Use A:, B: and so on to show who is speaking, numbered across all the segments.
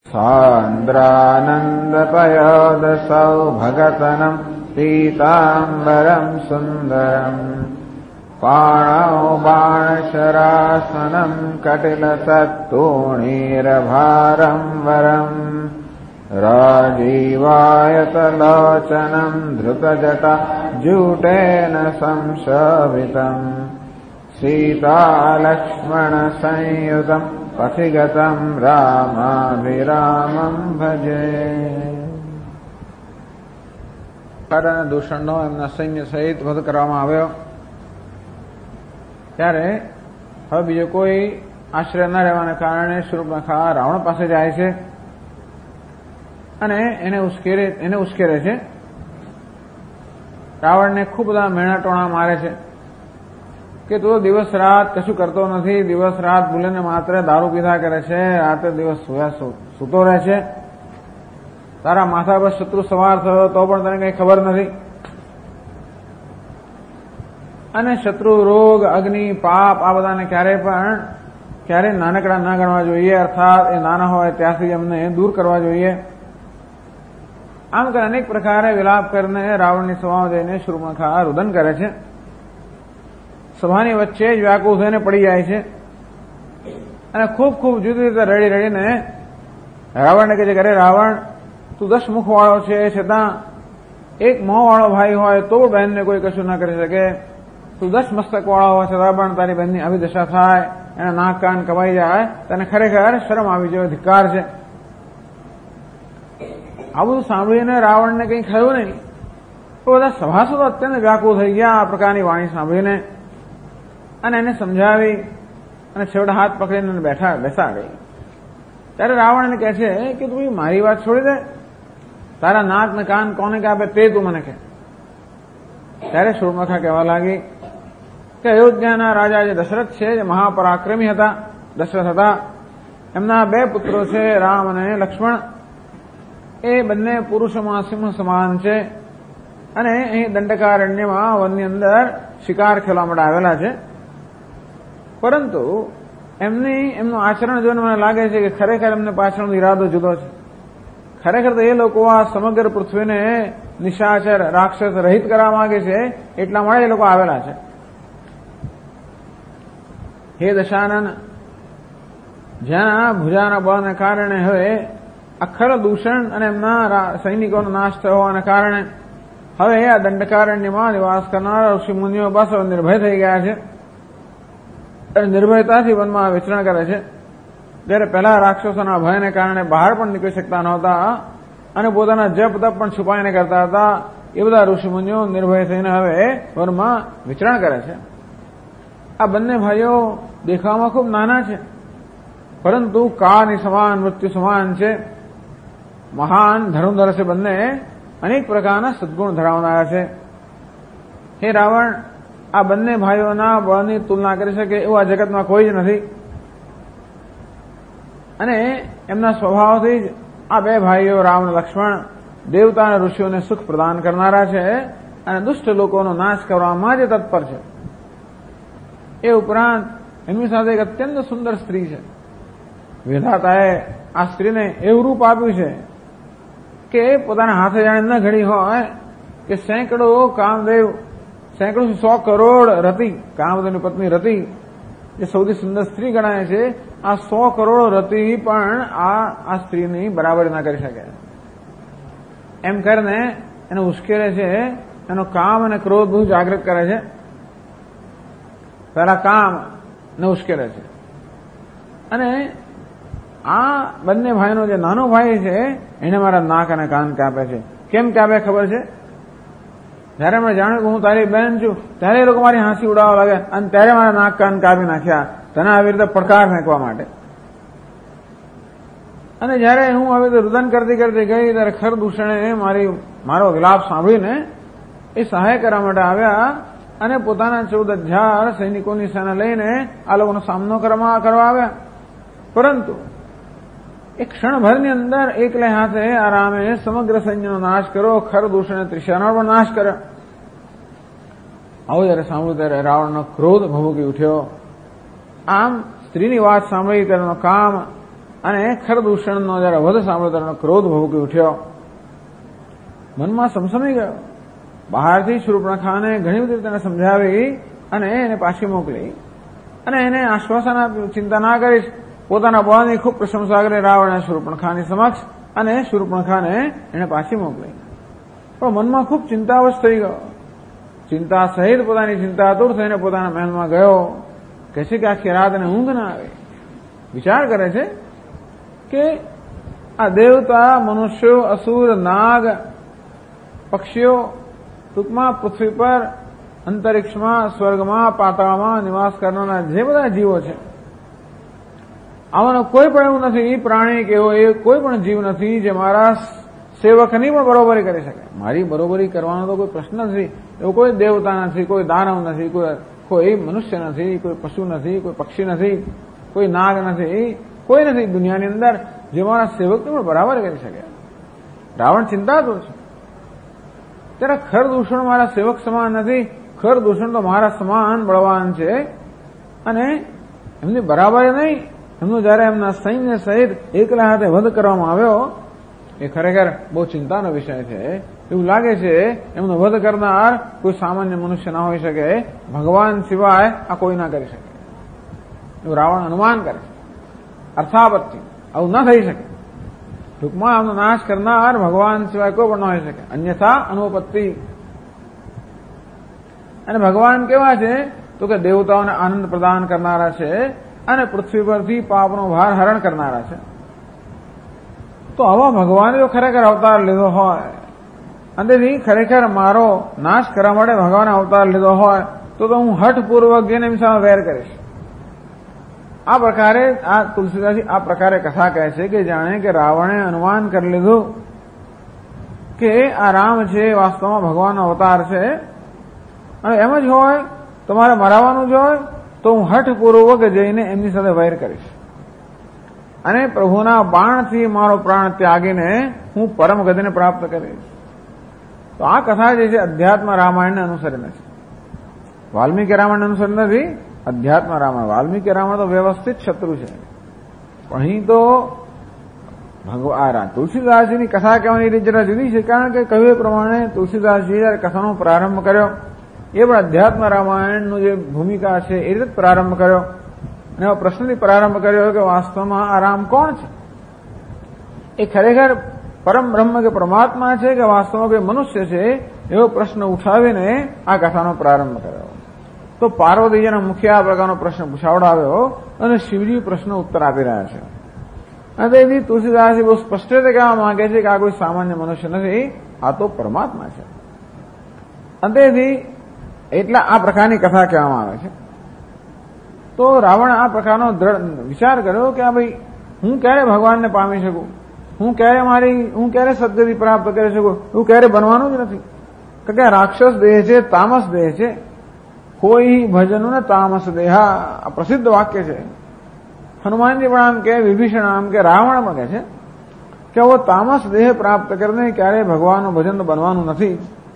A: સાંદ્રાનંદપયોદસૌ ભગતનમ પીતાંબરમ સુંદરમ પાણૌ બાણશરાસનમ કટિલસત્તૂણીરભારં વરમ રાજીવાયતલોચનમ ધૃતજટા જૂટેન સંશોભિતમ સીતાલક્ષ્મણ સંયુતમ પથિગતમ રામાભિરામમ ભજે. દૂષણનો એમના સૈન્ય સહિત વધ કરવામાં આવ્યો. ત્યારે હવે બીજો કોઈ આશ્રય ન રહેવાને કારણે શૂર્પણખા રાવણ પાસે જાય છે અને એને ઉશ્કેરે છે. રાવણને ખૂબ બધા મેણા ટોણા મારે છે કે તું દિવસ રાત કશું કરતો નથી, દિવસ રાત ભૂલીને માત્ર દારૂ પીધા કરે છે, રાત્રે દિવસ સૂતો રહે છે, તારા માથા પર શત્રુ સવાર થયો તો પણ તને કઈ ખબર નથી, અને શત્રુ, રોગ, અગ્નિ, પાપ આ બધાને ક્યારે નાનકડા ના ગણવા જોઈએ, અર્થાત એ નાના હોય ત્યાંથી એમને દૂર કરવા જોઈએ. આમ કરીને અનેક પ્રકારે વિલાપ કરીને રાવણની સભામાં જઈને શૂર્પણખા રુદન કરે છે. સભાની વચ્ચે જ વ્યાકુળ થઈને પડી જાય છે અને ખૂબ જુદી રીતે રડીને રાવણને કહે છે કે અરે રાવણ, તું 10 મુખ વાળો છે, છતાં એક મોં વાળો ભાઈ હોય તો બહેનને કોઈ કશું ના કરી શકે. તું 10 મસ્તક વાળો હોય છતાં પણ તારી બહેનની આવી દશા થાય, એના નાક કાન કપાઈ જાય, તને ખરેખર શરમ આવી જાય, ધિક્કાર છે. આ બધું સાંભળીને રાવણને કંઈ થયું નહીં. તો બધા સભાસદો અત્યંત વ્યાકુળ થઈ ગયા આ પ્રકારની વાણી સાંભળીને, અને એને સમજાવી અને છેવટે હાથ પકડીને બેસાડી. ત્યારે રાવણ એને કહે છે કે તું મારી વાત છોડી દે, તારા નાક ને કાન કોને કાપે તે તું મને કહે. ત્યારે શૂર્પણખા કહેવા લાગી કે અયોધ્યાના રાજા જે દશરથ છે, જે મહાપરાક્રમી હતા, દશરથ હતા, એમના 2 પુત્રો છે, રામ અને લક્ષ્મણ. એ બંને પુરુષોમાં સિંહ સમાન છે અને અહીં દંડકારણ્યમાં વનની અંદર શિકાર ખેલવા માટે આવેલા છે. પરંતુ એમનું આચરણ જોઈને મને લાગે છે કે ખરેખર એમને પાછળનો ઈરાદો જુદો છે. ખરેખર તો એ લોકો આ સમગ્ર પૃથ્વીને નિશાચર, રાક્ષસ રહિત કરવા માંગે છે, એટલા માટે એ લોકો આવેલા છે. હે દશાનન, જ્યાં ભુજાના બળને કારણે હવે અખર દૂષણ અને એમના સૈનિકોનો નાશ થયો હોવાના કારણે હવે આ દંડકારણ્યમાં નિવાસ કરનારા ઋષિ મુનિઓ બસ નિર્ભય થઈ ગયા છે અને નિર્ભયતાથી વનમાં વિચરણ કરે છે. જ્યારે પહેલા રાક્ષસોના ભયને કારણે બહાર પણ નીકળી શકતા નહોતા અને પોતાના જપ તપ પણ છુપાઈને કરતા હતા, એ બધા ઋષિ મુનિઓ નિર્ભય થઈને હવે વનમાં વિચરણ કરે છે. આ બંને ભાઈઓ દેખાવામાં ખૂબ નાના છે, પરંતુ કાળની સમાન, મૃત્યુ સમાન છે. મહાન ધર્મધર છે બંને, અનેક પ્રકારના સદગુણ ધરાવનારા છે. હે રાવણ, આ બંને ભાઈઓના બળની તુલના કરી શકે એવું આ જગતમાં કોઈ જ નથી, અને એમના સ્વભાવથી જ આ 2 ભાઈઓ રામ અને લક્ષ્મણ દેવતા અને ઋષિઓને સુખ પ્રદાન કરનારા છે અને દુષ્ટ લોકોનો નાશ કરવામાં જ તત્પર છે. એ ઉપરાંત એમની સાથે એક અત્યંત સુંદર સ્ત્રી છે. વિધાતાએ આ સ્ત્રીને એવું રૂપ આપ્યું છે કે પોતાના હાથે જાણે ન ઘડી હોય કે સેંકડો 100 કરોડ રતિ, કામદેવની પત્ની રતિ જે સૌથી સુંદર સ્ત્રી ગણાય છે, આ 100 કરોડ રતિ પણ આ સ્ત્રીની બરાબરી ના કરી શકે. એમ કરીને એને ઉશ્કેરે છે, એનો કામ અને ક્રોધ બધું જાગૃત કરે છે. પહેલા કામ ને ઉશ્કેરે છે, અને આ બંને ભાઈનો જે નાનો ભાઈ છે એને મારા નાક અને કાન કાપે છે. કેમ કાપે ખબર છે? જયારે મેં જાણ્યું કે હું તારી બહેન છું ત્યારે એ લોકો મારી હાંસી ઉડાવવા લાગે અને ત્યારે મારા નાક કાન કાપી નાખ્યા, તને આવી રીતે પડકાર ફેંકવા માટે. અને જયારે હું આવી રીતે રુદન કરતી ગઈ ત્યારે ખરદૂષણે મારો વિલાપ સાંભળીને એ સહાય કરવા માટે આવ્યા અને પોતાના 14,000 સૈનિકોની સેના લઈને આ લોકોનો સામનો કરવા આવ્યા. પરંતુ એક ક્ષણભરની અંદર એકલે હાથે આ રામે સમગ્ર સૈન્યનો નાશ કર્યો, ખરદૂષણે ત્રિશાનો પણ નાશ કર્યો. આવું જયારે સાંભળ્યું ત્યારે રાવણનો ક્રોધ ભભૂકી ઉઠ્યો. આમ સ્ત્રીની વાત સાંભળી તેનો કામ અને ખરદૂષણનો જયારે વધ સાંભળ્યો ત્યારે ક્રોધ ભભૂકી ઉઠ્યો, મનમાં સમસમી ગયો. બહારથી શૂર્પણખાને ઘણી બધી તેને સમજાવી અને એને પાછી મોકલી અને એને આશ્વાસન આપ્યું, ચિંતા ના કરીશ. પોતાના બળની ખૂબ પ્રશંસા કરી રાવણે શૂર્પણખાની સમક્ષ અને શૂર્પણખાને એને પાછી મોકલી. પણ મનમાં ખૂબ ચિંતાવશ થઈ ગયો. ચિંતા સહિત પોતાની ચિંતાતુર થઈને પોતાના મહેલમાં ગયો. કહે છે કે આખી રાત એને ઊંઘ ના આવે. વિચાર કરે છે કે આ દેવતા, મનુષ્યો, અસુર, નાગ, પક્ષીઓ, ટૂંકમાં પૃથ્વી પર, અંતરિક્ષમાં, સ્વર્ગમાં, પાતાળમાં નિવાસ કરનારા જે બધા જીવો છે, આમાંનો કોઈ પણ એવું નથી પ્રાણી કે એવો એ કોઈ પણ જીવ નથી જે મારા સેવકની પણ બરોબરી કરી શકે. મારી બરોબરી કરવાનો તો કોઈ પ્રશ્ન નથી. એવો કોઈ દેવતા નથી, કોઈ દાનવ નથી, કોઈ મનુષ્ય નથી, કોઈ પશુ નથી, કોઈ પક્ષી નથી, કોઈ નાગ નથી, કોઈ નથી દુનિયાની અંદર જે મારા સેવકને પણ બરાબર કરી શકે. રાવણ ચિંતાતુર છે. ત્યારે ખરદૂષણ મારા સેવક સમાન નથી. ખરદૂષણ તો મારા સમાન બળવાન છે અને એમની બરાબર નહીં. એમનું જયારે એમના સૈન્ય સહિત એકલા હાથે વધ કરવામાં આવ્યો એ ખરેખર બહુ ચિંતાનો વિષય છે. એવું લાગે છે એમનો વધ કરનાર કોઈ સામાન્ય મનુષ્ય ના હોઈ શકે, ભગવાન સિવાય આ કોઈ ના કરી શકે. એવું રાવણ અનુમાન કરે છે. અર્થાપત્તિ આવું ન થઈ શકે. ટૂંકમાં આમનો નાશ કરનાર ભગવાન સિવાય કોઈ પણ ન હોઈ શકે. અન્યથા અનુપત્તિ. અને ભગવાન કેવા છે તો કે દેવતાઓને આનંદ પ્રદાન કરનારા છે અને પૃથ્વી પરથી પાપનો ભાર હરણ કરનારા છે. તો આવા ભગવાને જો ખરેખર અવતાર લીધો હોય અને ખરેખર મારો નાશ કરવા માટે ભગવાને અવતાર લીધો હોય તો હું હઠપૂર્વક જઈને એમની સામે વેર કરીશ. આ પ્રકારે આ તુલસીદાસજી આ પ્રકારે કથા કહે છે કે જાણે કે રાવણે અનુમાન કરી લીધું કે આ રામ છે વાસ્તવમાં ભગવાનનો અવતાર છે અને એમ જ હોય તો મારે મરાવાનું જ હોય તો હું હઠપૂર્વક જઈને એમની સાથે વૈર કરીશ અને પ્રભુના બાણથી મારો પ્રાણ ત્યાગીને હું પરમ ગતિને પ્રાપ્ત કરીશ. તો આ કથા જે છે અધ્યાત્મ રામાયણને અનુસરીને છે. વાલ્મીકી રામાયણ અનુસરી નથી. અધ્યાત્મ રામાયણ. વાલ્મીકી રામાયણ તો વ્યવસ્થિત શત્રુ છે. પણ અહીં તો ભગવાન તુલસીદાસજીની કથા કહેવાની રીત જરા જુદી છે. કારણ કે કહ્યું એ પ્રમાણે તુલસીદાસજીએ જયારે કથાનો પ્રારંભ કર્યો એ પણ અધ્યાત્મ રામાયણનું જે ભૂમિકા છે એ રીતે પ્રારંભ કર્યો અને એવા પ્રશ્નથી પ્રારંભ કર્યો કે વાસ્તવમાં આ રામ કોણ છે? એ ખરેખર પરમ બ્રહ્મ કે પરમાત્મા છે કે વાસ્તવમાં કોઈ મનુષ્ય છે? એવો પ્રશ્ન ઉઠાવીને આ કથાનો પ્રારંભ કર્યો. તો પાર્વતીજીના મુખ્ય આ પ્રકારનો પ્રશ્ન પૂછાવડાવ્યો અને શિવજી પ્રશ્ન ઉત્તર આપી રહ્યા છે. અને તેથી તુલસીદાસજી બહુ સ્પષ્ટ રીતે કહેવા માંગે છે કે આ કોઈ સામાન્ય મનુષ્ય નથી, આ તો પરમાત્મા છે. અને તેથી એટલા આ પ્રકારની કથા કહેવામાં આવે છે. તો રાવણ આ પ્રકારનો દ્રઢ વિચાર કર્યો કે આ ભાઈ હું ક્યારે ભગવાનને પામી શકું, હું ક્યારે સદગતિ પ્રાપ્ત કરી શકું, એવું ક્યારે બનવાનું જ નથી. કારણ કે રાક્ષસ દેહ છે, તામસ દેહ છે. કોઈ ભજન ને તામસ દેહા આ પ્રસિદ્ધ વાક્ય છે. હનુમાનજી પણ આમ કે, વિભીષણ આમ કે, રાવણ પણ કહે છે કે આવો તામસ દેહ પ્રાપ્ત કરીને ક્યારે ભગવાનનું ભજન તો બનવાનું નથી.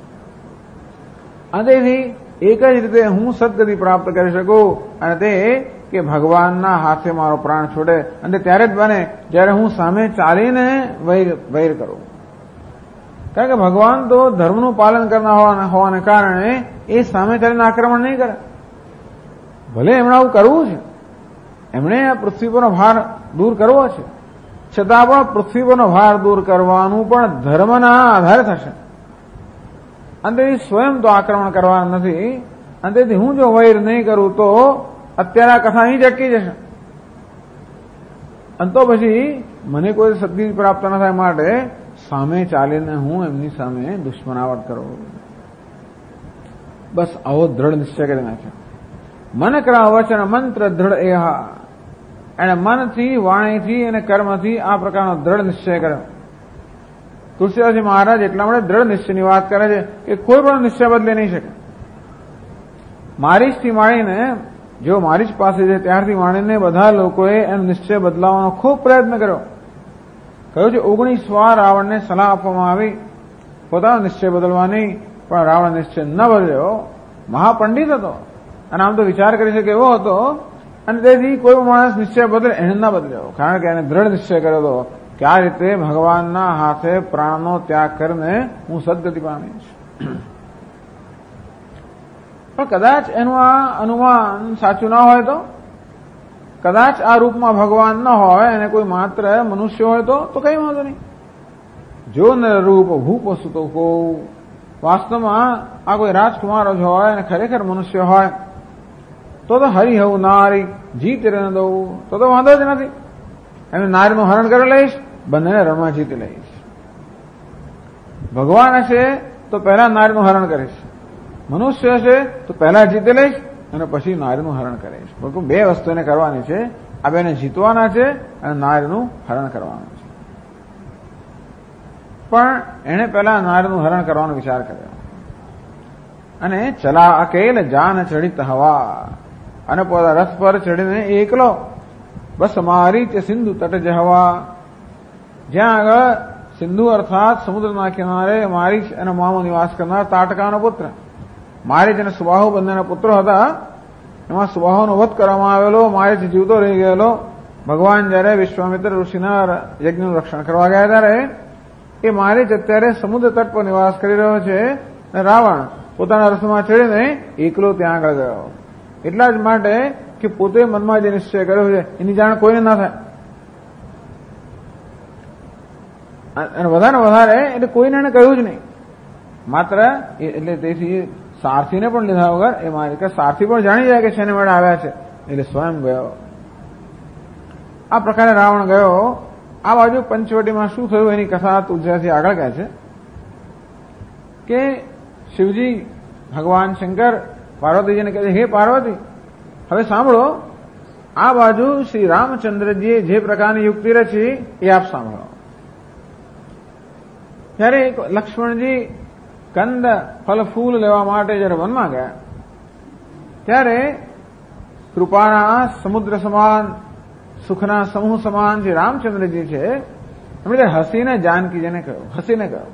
A: અને તેથી એક જ રીતે હું સદગતિ પ્રાપ્ત કરી શકું અને તે કે ભગવાનના હાથે મારો પ્રાણ છોડે અને ત્યારે જ બને જ્યારે હું સામે ચાલીને વૈર કરું. કારણ કે ભગવાન તો ધર્મનું પાલન કરનાર હોવાને કારણે એ સામે ચાલીને આક્રમણ નહીં કરે. ભલે એમણે આવું કરવું છે, એમણે આ પૃથ્વી પરનો ભાર દૂર કરવો છે, છતાં પણ પૃથ્વી પરનો ભાર દૂર કરવાનું પણ ધર્મના આધારે થશે. અને તેથી સ્વયં તો આક્રમણ કરવા નથી. અને તેથી હું જો વૈર નહીં કરું તો અત્યારે આ કથા અહીં જ અટકી જશે. અને તો પછી મને કોઈ સદગતિ પ્રાપ્ત ન થાય માટે સામે ચાલીને હું એમની સામે દુશ્મનાવટ કરું. બસ આવો દ્રઢ નિશ્ચય કરી નાખ્યો. મન કરા વચન મંત્ર દ્રઢ એહા. એણે મનથી, વાણીથી અને કર્મથી આ પ્રકારનો દ્રઢ નિશ્ચય કર્યો. તુલસીદાસજી મહારાજ એટલા માટે દ્રઢ નિશ્ચયની વાત કરે છે કે કોઈ પણ નિશ્ચય બદલી નહીં શકે. મારીચથી માંડીને જો મારીચ પાસે છે ત્યારથી માંડીને બધા લોકોએ એનો નિશ્ચય બદલાવવાનો ખૂબ પ્રયત્ન કર્યો. કહ્યું છે 19 વાર રાવણને સલાહ આપવામાં આવી પોતાનો નિશ્ચય બદલવાની, પણ રાવણ નિશ્ચય ન બદલ્યો. મહાપંડિત હતો અને આમ તો વિચાર કરી શકે એવો હતો અને તેથી કોઈ પણ માણસ નિશ્ચય બદલે એને ના બદલ્યો, કારણ કે એને દ્રઢ નિશ્ચય કર્યો હતો કે આ રીતે ભગવાનના હાથે પ્રાણનો ત્યાગ કરીને હું સદગતિ પામીશ. પણ કદાચ એનું આ અનુમાન સાચું ના હોય તો, કદાચ આ રૂપમાં ભગવાન ન હોય અને કોઈ માત્ર મનુષ્ય હોય તો કઈ વાંધો નહીં. જો નરરૂપ ભૂપ સુતો કો, વાસ્તવમાં આ કોઈ રાજકુમાર જ હોય અને ખરેખર મનુષ્ય હોય તો હરિહવ નારી જીત ન દઉં તો વાંધો જ નથી. એમને નારીનું હરણ કરી લઈશ, બંનેને રણમાં જીતી લઈશ. ભગવાન હશે તો પહેલા નારીનું હરણ કરીશ, મનુષ્ય હશે તો પહેલા જીતી લઈશ અને પછી નારીનું હરણ કરીશ. બિલકુલ બે વસ્તુ એને કરવાની છે, આ બેને જીતવાના છે અને નારીનું હરણ કરવાનું છે. પણ એણે પહેલા નારીનું હરણ કરવાનો વિચાર કર્યો અને ચલા અકેલ જાન ચડિત હવા, અને પોતા રથ પર ચડીને એકલો બસ મારી તે સિંધુ તટ જહવા, જ્યાં આગળ સિંધુ અર્થાત સમુદ્રના કિનારે મારીચ અને મામો નિવાસ કરનાર તાટકાનો પુત્ર મારીચ અને સુબાહુ બંનેના પુત્રો હતા. એમાં સુબાહુનો વધ કરવામાં આવેલો, મારીચ જીવતો રહી ગયેલો. ભગવાન જયારે વિશ્વામિત્ર ઋષિના યજ્ઞનું રક્ષણ કરવા ગયા ત્યારે એ મારીચ અત્યારે સમુદ્ર તટ પર નિવાસ કરી રહ્યો છે અને રાવણ પોતાના રથમાં ચડીને એકલો ત્યાં આગળ ગયો. એટલા જ માટે કે પોતે મનમાં જે નિશ્ચય કર્યો છે એની જાણ કોઈને ના થાય, અને વધારે એટલે કોઈને એને કહ્યું જ નહીં. માત્ર એટલે તેથી સારથીને પણ લીધા વગર એ મારી કે સારથી પણ જાણી જાય કે શેને મેળે આવ્યા છે એટલે સ્વયં ગયો. આ પ્રકારે રાવણ ગયો. આ બાજુ પંચવટીમાં શું થયું એની કથા તુલસીદાસજી આગળ કહે છે કે શિવજી ભગવાન શંકર પાર્વતીજીને કહે છે, હે પાર્વતી, હવે સાંભળો, આ બાજુ શ્રી રામચંદ્રજીએ જે પ્રકારની યુક્તિ રચી એ આપ સાંભળો. ત્યારે લક્ષ્મણજી કંદ ફલ ફૂલ લેવા માટે જયારે વનમાં ગયા ત્યારે કૃપાના સમુદ્ર સમાન, સુખના સમૂહ સમાન જે રામચંદ્રજી છે એમણે હસીને જાનકીજીને કહ્યું, હસીને કહ્યું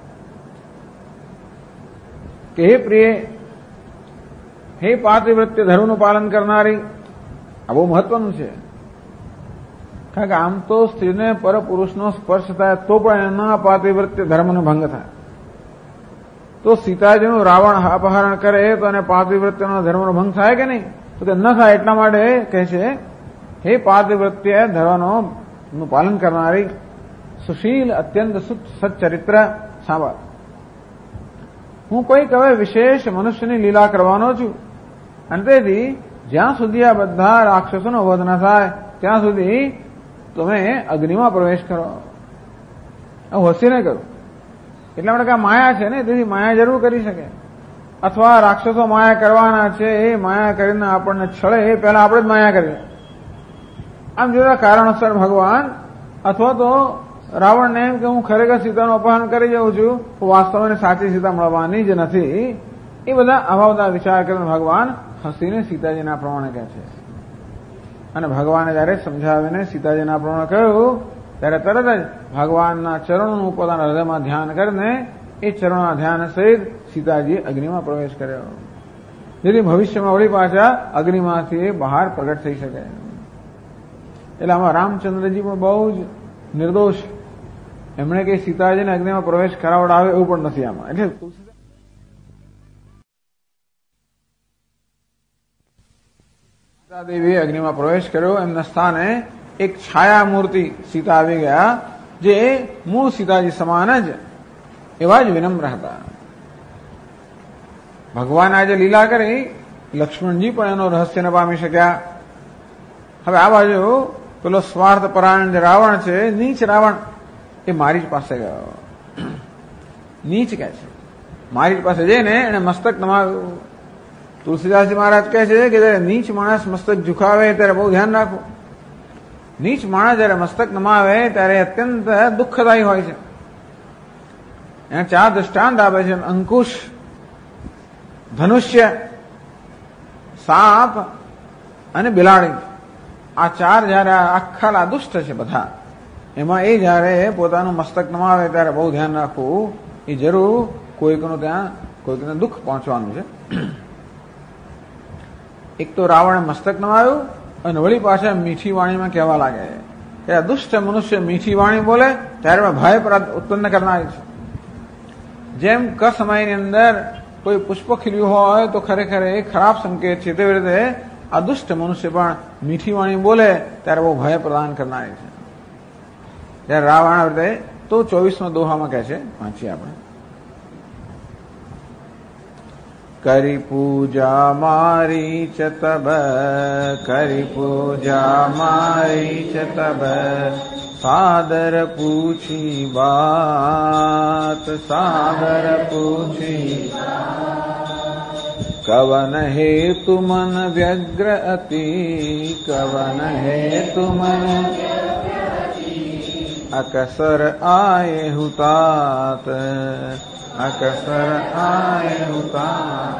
A: કે હે પ્રિય, હે પાતિવ્રત્ય ધર્મનું પાલન કરનારી. આ બહુ મહત્વનું છે, કારણ કે આમ તો સ્ત્રીને પરપુરુષનો સ્પર્શ થાય તો પણ એના પાતિવ્રત્ય ધર્મનો ભંગ થાય. તો સીતાજીનું રાવણ અપહરણ કરે તો એને પાતિવ્રત્યનો ધર્મનો ભંગ થાય કે નહીં? તો કે ન થાય. એટલા માટે કહે છે, હે પાતિવ્રત્ય ધર્મનું પાલન કરનારી, સુશીલ અત્યંત સચ્ચરિત્ર, સાંભળ, હું કોઈક હવે વિશેષ મનુષ્યની લીલા કરવાનો છું, અને તેથી જ્યાં સુધી આ બધા રાક્ષસોનો વધ ન થાય ત્યાં સુધી તમે અગ્નિમાં પ્રવેશ કરો. હું હસીને કરું. એટલા માટે કે માયા છે ને, તેથી માયા જરૂર કરી શકે, અથવા રાક્ષસો માયા કરવાના છે એ માયા કરીને આપણને છળે એ પહેલા આપણે જ માયા કરીએ. આમ જોતા કારણોસર ભગવાન અથવા તો રાવણને એમ કે હું ખરેખર સીતાનું અપહરણ કરી જાઉં છું, વાસ્તવમાં સાચી સીતા મળવાની જ નથી, એ બધા આવા બધા વિચાર કરીને ભગવાન હસીને સીતાજીના પ્રમાણે કહે છે. અને ભગવાને જયારે સમજાવીને સીતાજીના પ્રમાણે કહ્યું ત્યારે તરત જ ભગવાનના ચરણોનું પોતાના હૃદયમાં ધ્યાન કરીને એ ચરણોના ધ્યાન સહિત સીતાજીએ અગ્નિમાં પ્રવેશ કર્યો, જેથી ભવિષ્યમાં વળી પાછા અગ્નિમાંથી બહાર પ્રગટ થઈ શકે. એટલે આમાં રામચંદ્રજી પણ બહુ જ નિર્દોષ, એમણે કઈ સીતાજીને અગ્નિમાં પ્રવેશ કરાવડાવે એવું પણ નથી આમાં. એટલે સીતાદેવીએ અગ્નિમાં પ્રવેશ કર્યો, એમના સ્થાને એક છાયા મૂર્તિ સીતા આવી ગયા, જે મૂળ સીતાજી સમાન જ એવા જ વિનમ્ર હતા. ભગવાન આજે લીલા કરી, લક્ષ્મણજી પણ એનો રહસ્ય ન પામી શક્યા. હવે આ બાજુ પેલો સ્વાર્થ પરાયણ જે રાવણ છે, નીચ રાવણ, એ મારીચ પાસે ગયો. નીચ કહે છે, મારીચ પાસે જઈને એને મસ્તક નમાવ્યું. તુલસીદાસજી મહારાજ કહે છે કે જયારે નીચ માણસ મસ્તક ઝુકાવે ત્યારે બહુ ધ્યાન રાખવું. નીચ માણસ જયારે મસ્તક નમાવે ત્યારે અત્યંત દુઃખદાયી હોય છે. એને 4 દ્રષ્ટાંત આપે છે: અંકુશ, ધનુષ્ય, સાપ અને બિલાડી. આ 4 જયારે આખા દુષ્ટ છે બધા, એમાં એ જયારે પોતાનું મસ્તક નમાવે ત્યારે બહુ ધ્યાન રાખવું. એ જરૂર કોઈકનું ત્યાં કોઈકને દુઃખ પહોંચવાનું છે. એક તો રાવણે મસ્તક નમાવ્યું અને વળી પાછા મીઠી વાણીમાં કહેવા લાગે કે આ દુષ્ટ મનુષ્ય મીઠી વાણી બોલે ત્યારે ભય ઉત્પન્ન કરનારી છે. જેમ ક સમયની અંદર કોઈ પુષ્પ ખીલ્યું હોય તો ખરેખર એ ખરાબ સંકેત છે, તેવી રીતે આ દુષ્ટ મનુષ્ય પણ મીઠી વાણી બોલે ત્યારે બહુ ભય પ્રદાન કરનારી છે. ત્યારે રાવણ રીતે તો 24મા દોહામાં કહે છે, વાંચીએ આપણે. કરી પૂજા મારી ચ તબ, કરી પૂજા મારી ચ તબ, સાદર પૂછી બાત, સાદર પૂછી. કવન હેતુ મન વ્યગ્ર અતિ, કવન હેતુ મન અકસર આયે હુતાત, અકસર આયે હુતાત.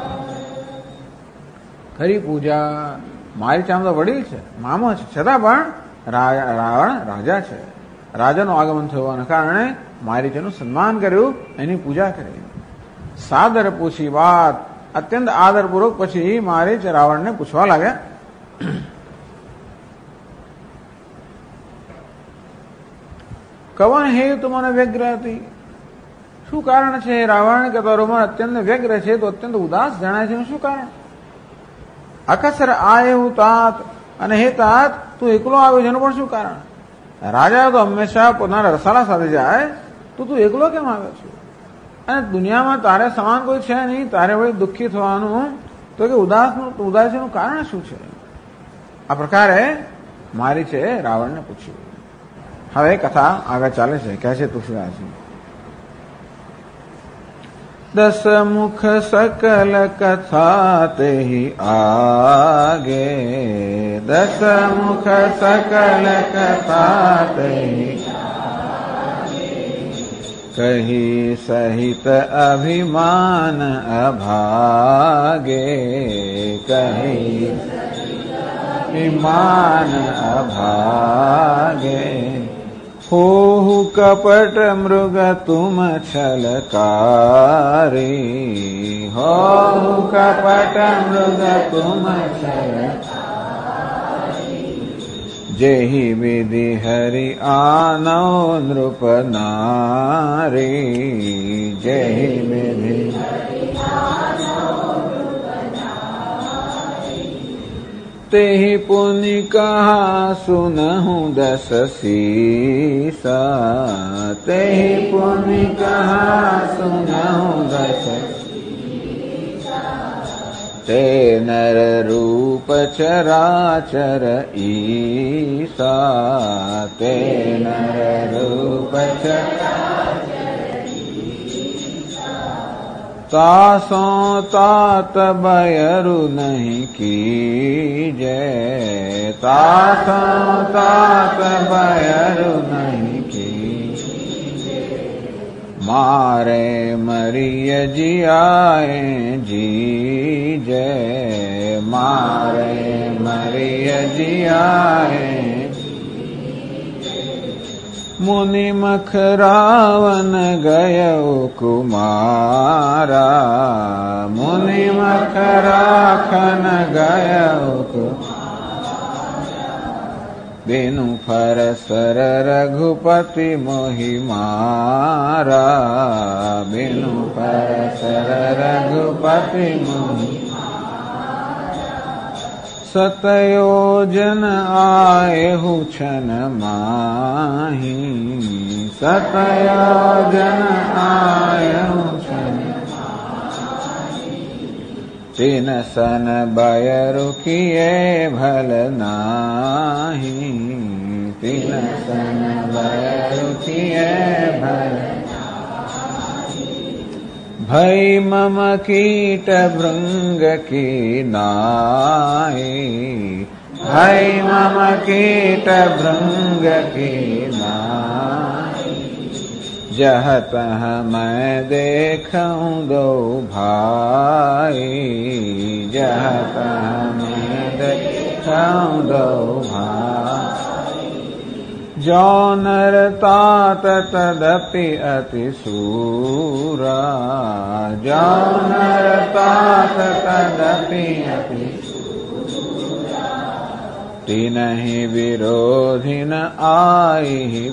A: ખરી પૂજા મારી ચામ તો વડીલ છે, મામો છે, છતાં પણ રાવણ રાજા છે. રાજાનું આગમન થવાના કારણે મારીચનું સન્માન કર્યું, એની પૂજા કરી. સાદર પૂછી વાત, અત્યંત આદરપૂર્વક પછી મારીચ રાવણને પૂછવા લાગ્યા, કવન હેતુ મને વ્યગ્ર હતી, શું કારણ છે રાવણ કે તારો મન અત્યંત વ્યગ્ર છે, તો અત્યંત ઉદાસ જણાય છે, શું કારણ? અકસર આયુ તાત, અને હે તાત તું એકલો આવ્યો છે એનું પણ શું કારણ? રાજા તો હંમેશા પોતાના રસાલા સાથે જાય, તો તું એકલો કેમ આવ્યો છે? અને દુનિયામાં તારે સમાન કોઈ છે નહીં, તારે વળી દુઃખી થવાનું તો કે ઉદાસીનું કારણ શું છે? આ પ્રકારે મારી છે રાવણને પૂછ્યું. હવે કથા આગળ ચાલે છે, કહે છે તુલસીદાસજી. દસ મુખ સકલ કથા તેહી આગે, દસ મુખ સકલ કથા તેહી કહી સહિત અભિમાન અભાગે, કહી અભિમાન અભાગે. હોહુ કપટ મૃગ તુમ છલકારી, હોહુ કપટ મૃગ તુમ છલકારી. જેહી વિધિ હરિ આનૌ નૃપ નારી, જેહી વિધિ તેહી પુનિ કહા સુનહું દસ સીસા, તેહી પુનિ કહા સુનહું દસ સીસા. તે નર રૂપ ચરાચર ઈસા, તે નર રૂપ ચરાચર તાસો તાત બયરુ નહીં કીજે, તાસો તાત બયરુ નહીં કીજે. મારે મરિય જીયાએ જીજે, મારે મરિય જીયાએ. મુનિ મખરાવન ગયો કુમારા, મુનિ મખરાખન ગયો કુમારા. બેનું ફરસર રઘુપતિ મોહી મારા, બેનું ફરસર રઘુપતિ મોહી. સતયોજન આયહુ છન માહી, સતયોજન આયહુ છન માહી. તિન સન બયરુ કિયે ભલ નાહી, તિન સન બયરુ કિયે ભલ. ભય મમ કીટ ભૃંગ કી નાઈ, ભય મમ કીટ ભૃંગ કી નાઈ. જહ તહ मैं देखूं दो भाई, जह तह मैं देखूं दो भाई. जो नर तात तदपि अति सूरा, जो नर तात तदपि अति सूरा. તીનહિ વિરોધિન આઈ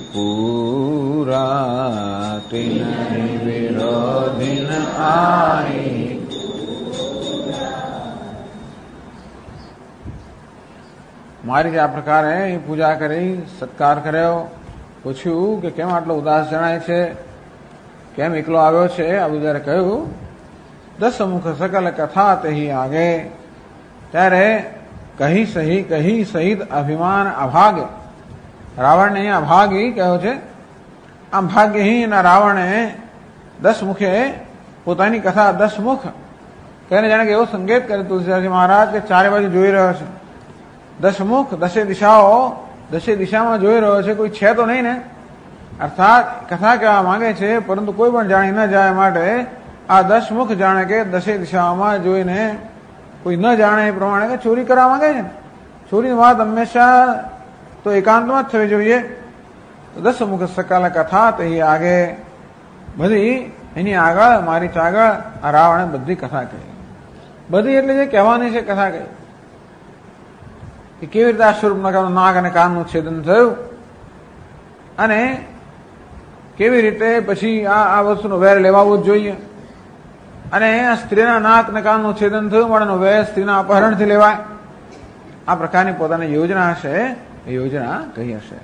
A: પૂરા, તીનહિ વિરોધિન આઈ. મારી આ પ્રકારે પૂજા કરી, સત્કાર કર્યો. પૂછ્યું કે કેમ આટલો ઉદાસ જણાય છે, કેમ એકલો આવ્યો છે? આ બધું જયારે કહ્યું, 10 મુખ સકલ કથા તેહી આગે, ત્યારે કહી સહિત અભિમાન અભાગે. રાવણને અહીંયા અભાગી કહ્યો છે. આમ ભાગ્યહીન રાવણે 10 મુખે પોતાની કથા 10 મુખ કહીને જાણે કે એવો સંકેત કરે તુલસીદાસજી મહારાજ કે ચારે બાજુ જોઈ રહ્યો છે. 10 મુખ 10 દિશાઓ, 10 દિશામાં જોઈ રહ્યો છે, કોઈ છે તો નહીં ને. અર્થાત કથા કહેવા માંગે છે, પરંતુ કોઈ પણ જાણી ન જાય માટે આ 10 મુખ જાણે કે 10 દિશાઓમાં જોઈને કોઈ ન જાણે એ પ્રમાણે કે ચોરી કરવા માંગે છે. ચોરીની વાત હંમેશા તો એકાંતમાં જ થવી જોઈએ. 10 મુખ સકલ કથા તે આગે, બધી એની આગળ, મારી આગળ આ રાવણે બધી કથા કહી. બધી એટલે જે કહેવાની છે કથા કહી કે કેવી રીતે આ શૂર્પણખાનું નાક અને કાનનું છેદન થયું, અને કેવી રીતે પછી આ વસ્તુનો વેર લેવાવું જ જોઈએ, અને સ્ત્રીના નાક ને કાનનું છેદન થયું મળેનો વેર સ્ત્રીના અપહરણથી લેવાય. આ પ્રકારની પોતાની યોજના હશે, એ યોજના કહી હશે.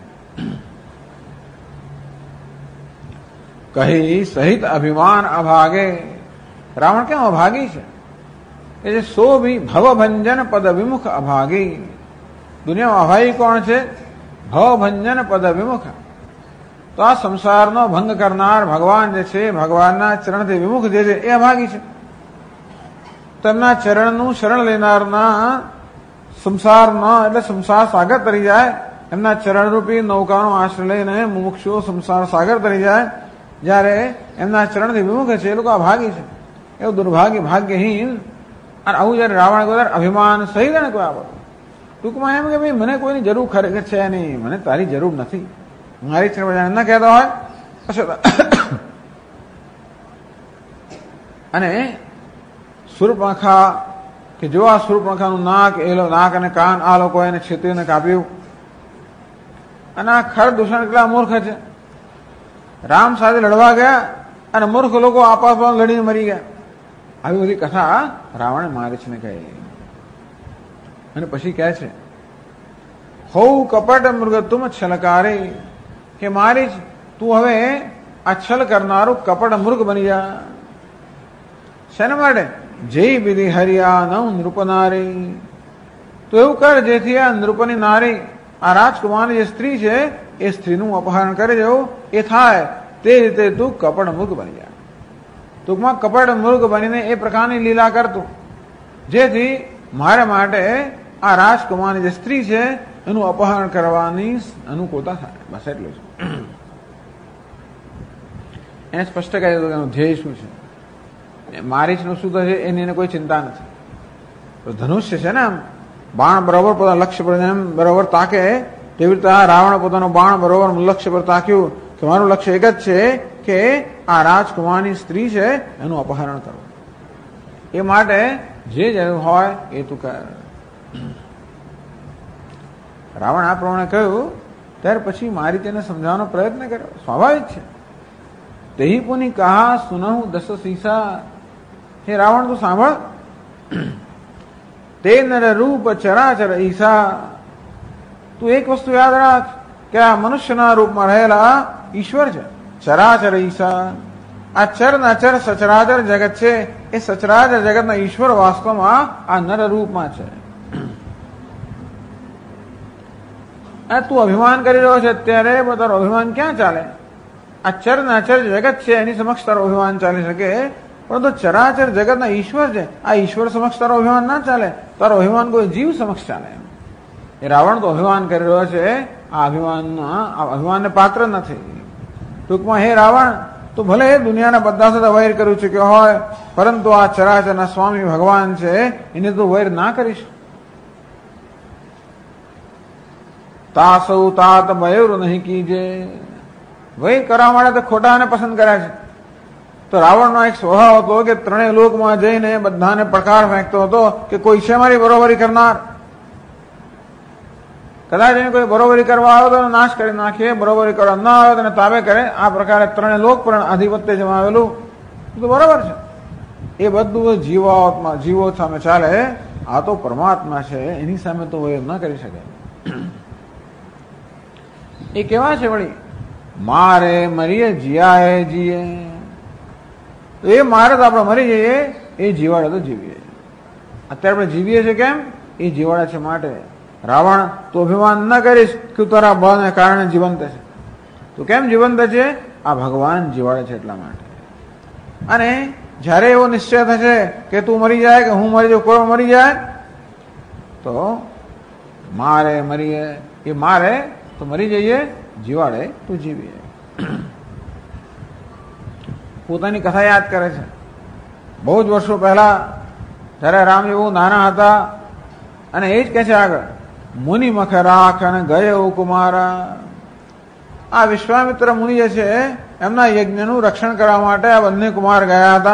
A: કહી સહિત અભિમાન અભાગે. રાવણ કેમ અભાગી છે? કે જે સો ભી ભવભંજન પદ વિમુખ અભાગી. દુનિયામાં અભાગી કોણ છે? ભવભંજન પદ વિમુખ. તો આ સંસારનો ભંગ કરનાર ભગવાન જે છે, ભગવાનના ચરણથી વિમુખ જે છે, એ અભાગી છે. તેમના ચરણનું શરણ લેનારના સંસારમાં, એટલે સંસાર સાગર તરી જાય, એમના ચરણરૂપી નૌકાનો આશ્રય લઈને મુમુક્ષુઓ સંસાર સાગર તરી જાય, જ્યારે એમના ચરણથી વિમુખ છે, એ લોકો અભાગી છે. એવું દુર્ભાગ્ય, ભાગ્યહીન. અને આવું જયારે રાવણ કોઈ અભિમાન સહિત ને કોઈ આ ટૂંકમાં એમ કે ભાઈ મને કોઈની જરૂર ખરેખર છે નહીં, મને તારી જરૂર નથી, મારી છે બધા ન કહેતો હોય. અને શૂર્પણખા કે જો આ શૂર્પણખાનું નાક, એ નાક અને કાન આ લોકો એને છેતરીને કાપ્યું. અને આ ખર દૂષણ કેટલા મૂર્ખ છે. રામ સાથે લડવા ગયા અને મૂર્ખ લોકો આપસમાં લડીને મરી ગયા. આવી બધી કથા રાવણે મારીચને કહી. અને પછી કહે છે, હોઉ કપટ મૃગ તુમ છલકારે, કે મારીચ તું હવે આ છલ કરનારું કપટ મૃગ બની જા. શેના માટે? જય વિધિ હરિયા નવ નૃપનારી. તો એવું કર જેથી આ નૃપની નારી, આ રાજકુમારની જે સ્ત્રી છે, એ સ્ત્રીનું અપહરણ કરી દેવું, એ થાય તે રીતે તું કપટ મૃગ બની જા. ટૂંકમાં કપટ મૃગ બનીને એ પ્રકારની લીલા કરતું, જેથી મારા માટે આ રાજકુમારની જે સ્ત્રી છે એનું અપહરણ કરવાની અનુકૂળતા થાય. બસ એટલું છે. એને સ્પષ્ટ કહી દીધું એનું ધ્યેય શું છે, મારીચનું શું થશે એની એને કોઈ ચિંતા નથી. તો ધનુષ્ય છે ને, આમ બાણ બરોબર પોતાના લક્ષ્ય પર એમ બરોબર તાકે, તેવી રીતે આ રાવણ પોતાનો બાણ બરોબર લક્ષ્ય પર તાક્યું કે મારું લક્ષ્ય એક જ છે કે આ રાજકુમારની સ્ત્રી છે એનું અપહરણ કરવું. એ માટે જે જરૂર હોય એ તું કર. રાવણ આ પ્રમાણે કહ્યું ત્યાર પછી મારી તેને સમજાવવાનો પ્રયત્ન કર્યો. સ્વાભાવિક છે. તેહી પુની કહા સુનહુ 10 સીસા. હે રાવણ તું સાંભળ, તે નર રૂપ ચરાચર ઈસા. તું એક વસ્તુ યાદ રાખ કે આ મનુષ્યના રૂપમાં રહેલા ઈશ્વર છે, ચરાચર ઈસા. આ ચર ના ચર સચરાચર જગત છે, એ સચરાચર જગતના ઈશ્વર વાસ્તવમાં આ નર રૂપમાં છે. તું અભિમાન કરી રહ્યો છે અત્યારે, તારો અભિમાન ક્યાં ચાલે? આ ચર ના ચર જગત છે એની સમક્ષ તારો અભિમાન ચાલી શકે, પરંતુ ચરાચર જગતના ઈશ્વર છે, આ ઈશ્વર સમક્ષ તારો અભિમાન ના ચાલે. તારો અભિમાન કોઈ જીવ સમક્ષ ચાલે. એ રાવણ તો અભિમાન કરી રહ્યો છે, આ અભિમાનને પાત્ર નથી. ટૂંકમાં હે રાવણ, તું ભલે દુનિયાના બધા સાથે વૈર કરી ચૂક્યો હોય, પરંતુ આ ચરાચરના સ્વામી ભગવાન છે એને તું વૈર ના કરીશ. તાસૌ તાત મયુર નહીં કીજે. વૈર કરવા માટે તો ખોટાને પસંદ કર્યા છે. તો રાવણનો એક સ્વભાવ હતો કે ત્રણેય લોકમાં જઈને બધાને પડકાર ફેંકતો હતો કે કોઈ છે મારી બરોબરી કરનાર. કદાચ એને કોઈ બરોબરી કરવા આવે તો એને નાશ કરી નાખીએ, બરોબરી કરવા ન આવે તો એને તાબે કરે. આ પ્રકારે ત્રણે લોક પણ આધિપત્ય જમાવેલું તો બરોબર છે. એ બધું જીવો સામે ચાલે. આ તો પરમાત્મા છે, એની સામે તો વૈર ન કરી શકે. એ કેવા છે વળી? મારે મરીએ જીયાએ જીએ. એ મારે તો આપણે મરી જઈએ, એ જીવાડે તો જીવીએ. અત્યારે આપણે જીવીએ છીએ કેમ? એ જીવાડે છે માટે. રાવણ, તું અભિમાન ન કરીશ કે તારા બળને કારણે જીવંત છે. તું કેમ જીવંત છે? આ ભગવાન જીવાડે છે એટલા માટે. અને જયારે એવો નિશ્ચય થશે કે તું મરી જાય કે હું મરી જાઉં, કોઈ મરી જાય, તો મારે મરીએ, એ મારે તો મરી જઈએ, જીવાડે તો જીવીએ. પોતાની કથા યાદ કરે છે. બહુ જ વર્ષો પહેલા જયારે રામજી બહુ નાના હતા, અને એ જ કહે છે આગળ, મુનિ મખ રાખ અને ગયો કુમારા. આ વિશ્વામિત્ર મુનિ જે છે એમના યજ્ઞનું રક્ષણ કરવા માટે આ બંને કુમાર ગયા હતા.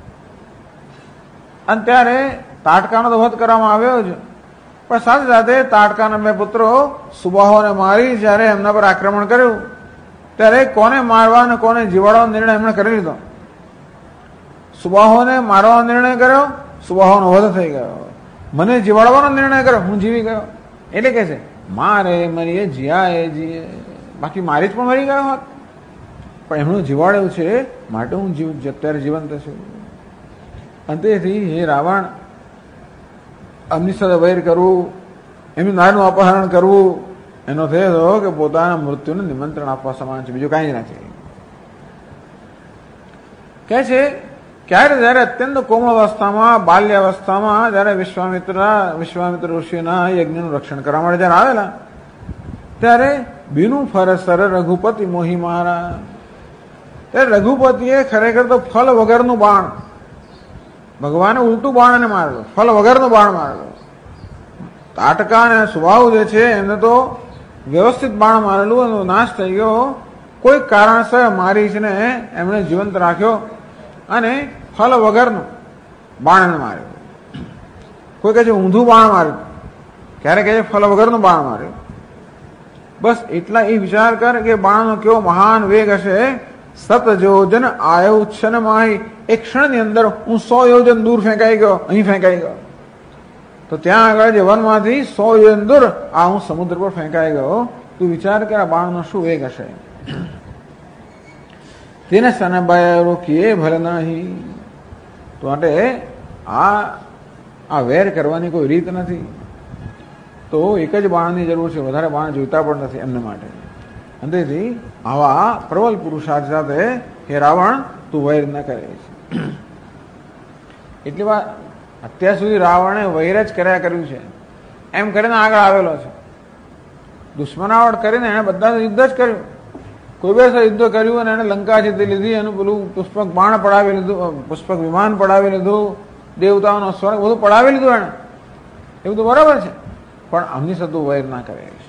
A: અને ત્યારે તાટકાનો તો વધ કરવામાં આવ્યો છે, પણ સાથે સાથે તાટકાના બે પુત્રો સુબાહોને મારી જયારે એમના પર આક્રમણ કર્યું, ત્યારે કોને મારવા અને કોને જીવાડવાનો નિર્ણય એમણે કરી લીધો. સુબાહોને મારવાનો નિર્ણય કર્યો, સુબાહોનો વધ થઈ ગયો. મને જીવાડવાનો નિર્ણય કર્યો, હું જીવી ગયો. એટલે કે છે મારે મરીએ જીયાએ જીએ. બાકી મારી જ પણ મરી ગયો હોત, પણ એમનું જીવાડ્યું છે માટે હું અત્યારે જીવંત છું. અંતેથી હે રાવણ, એમની સાથે વૈર કરવું, એમનું નાનું અપહરણ કરવું, એનો થયો કે પોતાના મૃત્યુને નિમંત્રણ આપવા સમાન છે, બીજું કાંઈ નથી. કહે છે ક્યારે જયારે અત્યંત કોમળ અવસ્થામાં, બાલ્યાવસ્થામાં જયારે વિશ્વામિત્ર ઋષિના યજ્ઞનું રક્ષણ કરવા માટે જયારે આવેલા, ત્યારે બીનું ફરસર રઘુપતિ મોહી મારા. ત્યારે રઘુપતિએ ખરેખર તો ફલ વગરનું બાણ, ભગવાને ઉલટું બાણ એને મારેલું, ફલ વગરનું બાણ મારેલું. તાટકા અને સુબાહુ જે છે એમને તો વ્યવસ્થિત બાણ મારેલું, એનો નાશ થઈ ગયો. કોઈ કારણસર મારીને એમણે જીવંત રાખ્યો અને ફલ વગરનું બાણ એને માર્યું. કોઈ કહે છે ઊંધું બાણ માર્યું, ક્યારે કહે છે ફલ વગરનું બાણ માર્યું. બસ એટલા એ વિચાર કર કે બાણનો કેવો મહાન વેગ હશે. સતજોજન આયુચ્છન માહી. એક ક્ષણની અંદર હું 100 યોજન દૂર ફેંકાઈ ગયો, અહીં ફેંકાઈ ગયો. તો ત્યાં આગળ જે વનમાંથી 100 યોજન દૂર આ હું સમુદ્ર પર ફેંકાઈ ગયો. તું વિચાર કર આ બાણનો શું વેગ હશે. તેને સનબાય રોકીએ ભલે નહીં. તો માટે આ વેર કરવાની કોઈ રીત નથી. તો એક જ બાણની જરૂર છે, વધારે બાણ જોઈતા પણ નથી એમને માટે. અંતેથી આવા પ્રબલ પુરુષાર્થ સાથે હે રાવણ તું વૈર ન કરે. એટલી વાર અત્યાર સુધી રાવણે વૈર જ કર્યા કર્યું છે એમ કરીને આગળ આવેલો છે. દુશ્મનાવટ કરીને એને બધા યુદ્ધ જ કર્યું. કોઈ બે યુદ્ધ કર્યું અને એને લંકા જીતી લીધી, એનું પેલું પુષ્પક બાણ પડાવી લીધું, પુષ્પક વિમાન પડાવી લીધું, દેવતાઓનો સ્વર્ગ બધું પડાવી લીધું એને. એ બધું બરાબર છે, પણ આમની સાથે વૈર ના કરે છે.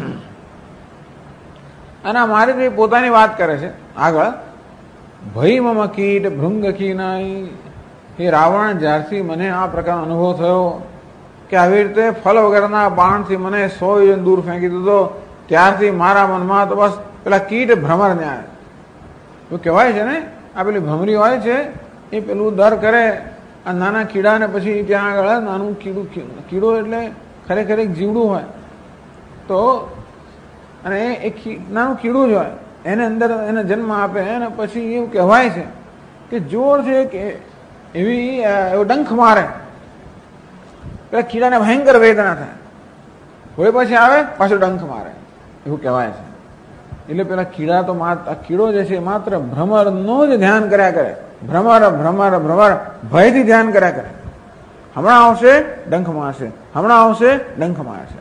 A: અને આ મારી પોતાની વાત કરે છે આગળ. ભય મમ કીટ ભૃંગ કી નાઈ. એ રાવણ, જ્યારથી મને આ પ્રકારનો અનુભવ થયો કે આવી રીતે ફલ વગરના બાણથી મને 100 યોજન દૂર ફેંકી દીધો, ત્યારથી મારા મનમાં તો બસ પેલા કીટ ભ્રમર ન્યાય એવું કહેવાય છે ને. આ પેલી ભમરી હોય છે એ પેલું દર કરે આ નાના કીડાને, પછી ત્યાં આગળ નાનું કીડો એટલે ખરેખર એક જીવડું હોય તો, અને એ નાનું કીડું જ હોય, એને અંદર એને જન્મ આપે અને પછી એવું કહેવાય છે કે જોર છે કે એવો ડંખ મારે, પેલા કીડાને ભયંકર વેદના થાય, હોય પછી આવે પાછો ડંખ મારે, એવું કહેવાય છે. એટલે પેલા કીડા તો કીડો જે છે માત્ર ભ્રમરનો જ ધ્યાન કર્યા કરે. ભ્રમર ભ્રમર ભ્રમર ભયથી ધ્યાન કર્યા કરે. હમણાં આવશે ડંખ મારશે, હમણાં આવશે ડંખ મારશે.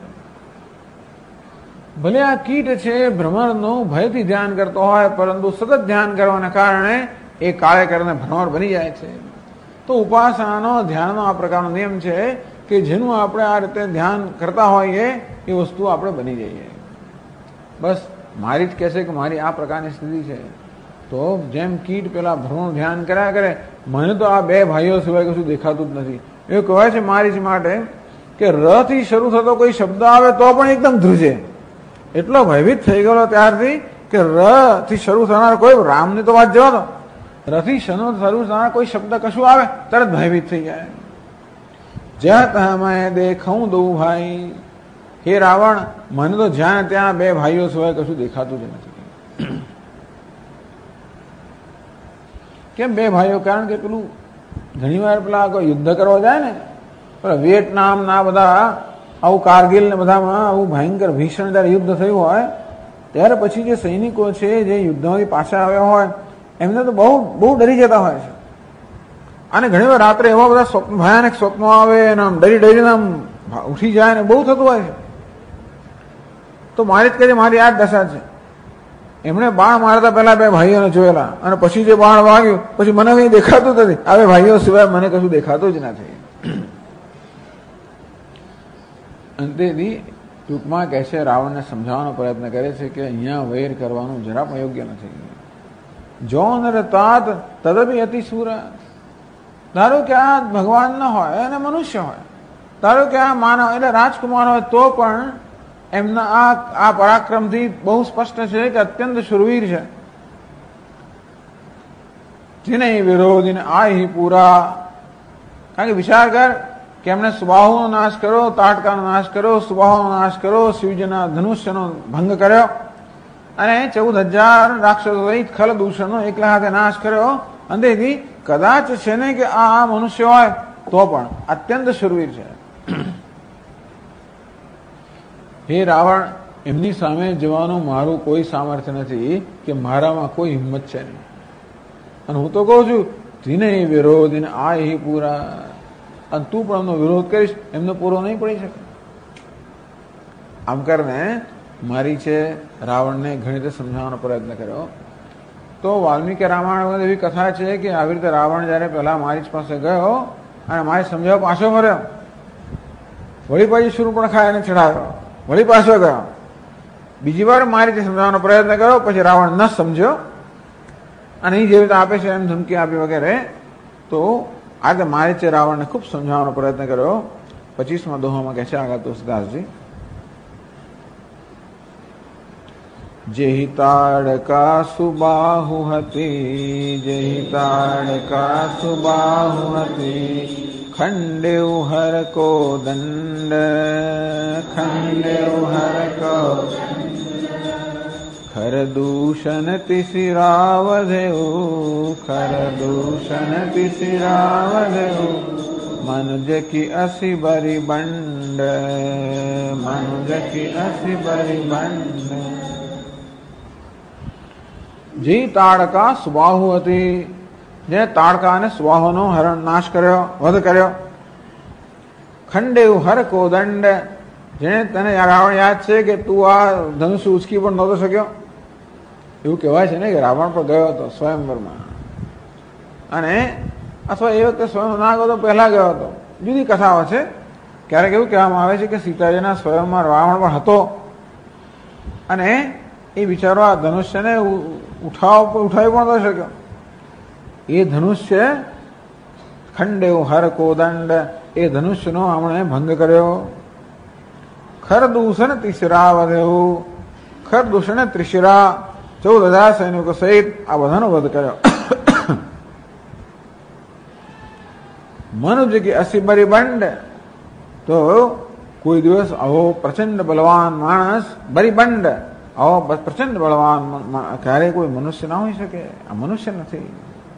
A: ભલે આ કીટ છે ભ્રમરનું ભયથી ધ્યાન કરતો હોય, પરંતુ સતત ધ્યાન કરવાના કારણે એ કાળે કરીને ભ્રમર બની જાય છે. તો ઉપાસનાનો, ધ્યાનનો આ પ્રકારનો નિયમ છે કે જેનું આપણે આ રીતે ધ્યાન કરતા હોઈએ એ વસ્તુ આપણે બની જઈએ. બસ મારી જ કહેશે કે મારી આ પ્રકારની સ્થિતિ છે. તો જેમ કીટ પેલા ભ્રમરનું ધ્યાન કર્યા કરે, મને તો આ બે ભાઈઓ સિવાય કશું દેખાતું જ નથી એવું કહેવાય છે. મારી જ માટે કે ર થી શરૂ થતો કોઈ શબ્દ આવે તો પણ એકદમ ધ્રુજે. એટલો ભયભીત થઈ ગયો ત્યારથી કે ર થી શરૂ થનાર કોઈ, રામની તો વાત જવા દો, ર થી શરૂ થનાર કોઈ શબ્દ કશું આવે તરત ભયભીત થઈ જાય. જ્યાં ત્યાં મેં દેખું દઉં ભાઈ, હે રાવણ મને તો જ્યાં ત્યાં બે ભાઈઓ સિવાય કશું દેખાતું જ નથી. કેમ બે ભાઈઓ? કારણ કે પેલું ઘણી વાર પેલા કોઈ યુદ્ધ કરવા જાય ને, પેલા વિયેટનામ ના બધા આવું કારગિલ ને બધામાં આવું ભયંકર ભીષણ જયારે યુદ્ધ થયું હોય ત્યારે પછી જે સૈનિકો છે જે યુદ્ધમાંથી પાછા આવ્યા હોય એમને તો બહુ બહુ ડરી જતા હોય છે. અને ઘણી વાર રાત્રે એવા બધા સ્વપ્ન, ભયાનક સ્વપ્નો આવે અને આમ ડરી ડરીને આમ ઉઠી જાય ને બહુ થતું હોય છે. તો મારી જ કહે મારી આ જ દશા છે. એમણે બાણ મારતા પહેલા બે ભાઈઓને જોયેલા અને પછી જે બાણ વાગ્યું પછી મને કંઈ દેખાતું નથી. આ બે ભાઈઓ સિવાય મને કશું દેખાતું જ નથી. અંતેથી ટૂંકમાં કહે છે, રાવણને સમજાવવાનો પ્રયત્ન કરે છે કે અહીંયા વૈર કરવાનું જરા પણ યોગ્ય નથી. જો નર તાત તદપી અતિ સુર. ધારો કે આ ભગવાન ન હોય અને મનુષ્ય હોય, ધારો કે આ માનવ એટલે રાજકુમાર હોય તો પણ એમના આ પરાક્રમથી બહુ સ્પષ્ટ છે કે અત્યંત શુરવીર છે. જેને વિરોધીને આ હિ પૂરા. કારણ કે વિચાર કર કે એમણે સુબાહુનો નાશ કર્યો, તાટકાનો નાશ કર્યો, સુબાહુનો નાશ કર્યો, શિવજીના ધનુષ્યનો ભંગ કર્યો અને 14,000 રાક્ષસો સહિત ખલ દૂષણનો એકલા હાથે નાશ કર્યો. અંતેથી કદાચ છે ને કે આ મનુષ્ય હોય તો પણ અત્યંત શુરવીર છે. હે રાવણ, એમની સામે જવાનું મારું કોઈ સામર્થ્ય નથી કે મારામાં કોઈ હિંમત છે નહીં. અને હું તો કહું છું ધીને વિરોધીને આ હિ પૂરા. અને તું પણ એમનો વિરોધ કરીશ એમનો પૂરો નહીં પડી શકે. આમ કરીને મારી છે રાવણને ઘણી રીતે સમજાવવાનો પ્રયત્ન કર્યો. તો વાલ્મીકી રામાયણમાં એવી કથા છે કે આવી રીતે રાવણ જયારે પહેલા મારી પાસે ગયો અને મારી સમજાવવા પાછો ફર્યો, વળી પાછી શૂર્પણખા એને ચડાવ્યો, વળી પાછો ગયો, બીજી વાર મારી રીતે સમજાવવાનો પ્રયત્ન કર્યો, પછી રાવણ ન સમજ્યો અને એ જેવી રીતે આપે છે એમ ધમકી આપી વગેરે. તો આજે મારી છે રાવણને ખૂબ સમજાવવાનો પ્રયત્ન કર્યો. 25મા દોહામાં કહે છે આગળ તુલસીદાસજી, જેહી તાડકા સુબાહુ હતી, જેહી તાડકા સુબાહુ હતી, ખંડેવ હર કો દંડ, ખંડેવ હર કો ખર દૂષણ તિસિરાવધેવ, ખર દૂષણ તિસિરાવધેવ, મનુજ કી અસી બરી બંડ, મનુજ કી અસી બરી બંડ. જે તાડકા સુબાહુ હતી, જે તાડકા અને સુબાહુનો હરણ નાશ કર્યો, વધ કર્યો. ખંડેવ હર કો દંડ, જેને તને રાવણ યાદ છે કે તું આ ધનુષ્ય ઉચકી પણ નહોતો શક્યો. એવું કહેવાય છે ને કે રાવણ પર ગયો હતો સ્વયંવરમાં, અને અથવા એ વખતે સ્વયં ના ગયો તો પહેલા ગયો હતો. જુદી કથાઓ છે. ક્યારેક એવું કહેવામાં આવે છે કે સીતાજીના સ્વયંમાં રાવણ પણ હતો અને એ બિચારો આ ધનુષ્યને ઉઠાવી પણ ન શક્યો. એ ધનુષ્ય ખંડેવ હર કોદંડ, એ ધનુષ્યનો આમણે ભંગ કર્યો. ખર દૂષણ તિસરા વધેવું, ખર દૂષણ ત્રિશિરા, 14,000 સૈનિકો સહિત આ બધાનો વધ કર્યો. મનુજ કે અસી બરી બંડ. તો કોઈ દિવસ આવો પ્રચંડ બલવાન માણસ, બરીબંડ, આવો પ્રચંડ બળવાન ક્યારેય કોઈ મનુષ્ય ના હોઈ શકે. આ મનુષ્ય નથી.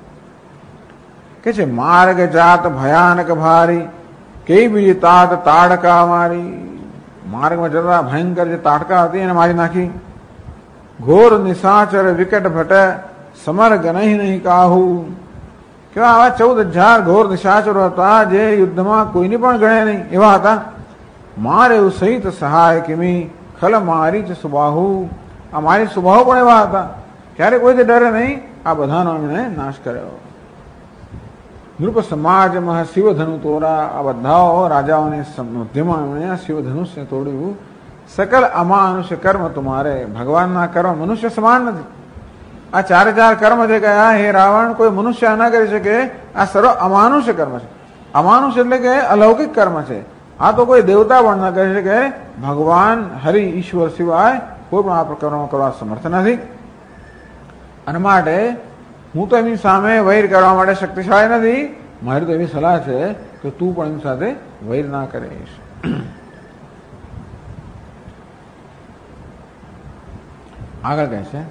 A: કે છે માર્ગ જાત ભયાનક ભારી, કઈ બીજી તાત તાડકા મારી. માર્ગમાં જતા ભયંકર જે તાડકા હતી એને મારી નાખી. ઘોર નિશાચર વિકટ ભટે, સમર્ગ નહીં કાહુ. કેવા આવા 14,000 ઘોર નિશાચરો હતા જે યુદ્ધમાં કોઈની પણ ગણે નહીં એવા હતા. મારે એવું સહિત સહાય કિમી, ખલ મારી જ સુબાહુ. આ મારી સુબાહુ પણ એવા હતા, ક્યારે કોઈથી ડરે નહીં. આ બધાનો એમણે નાશ કર્યો. નૃપ સમાજમાં શિવધનુ તોરા. આ બધા રાજાઓની મધ્યમાં એમણે શિવધનુષ્ય તોડ્યું. સકલ અમાનુષ્ય કર્મ તુમારે. ભગવાનના કર્મ મનુષ્ય સમાન નથી. આ 4 કર્મ જે કયા હે રાવણ, કોઈ મનુષ્ય ના કરી શકે. આ સર્વ અમાનુષ્ય કર્મ છે. અમાનુષ્ય એટલે કે અલૌકિક કર્મ છે. આ તો કોઈ દેવતા પણ ન કહે છે કે ભગવાન હરિ ઈશ્વર સિવાય કોઈ પણ આ પ્રકારનો કરવા સમર્થ નથી. અને માટે હું તો એમની સામે વૈર કરવા માટે શક્તિશાળી નથી. મારી તો એવી સલાહ છે કે તું પણ એમની સાથે વૈર ના કરીશ. આગળ કહે છે,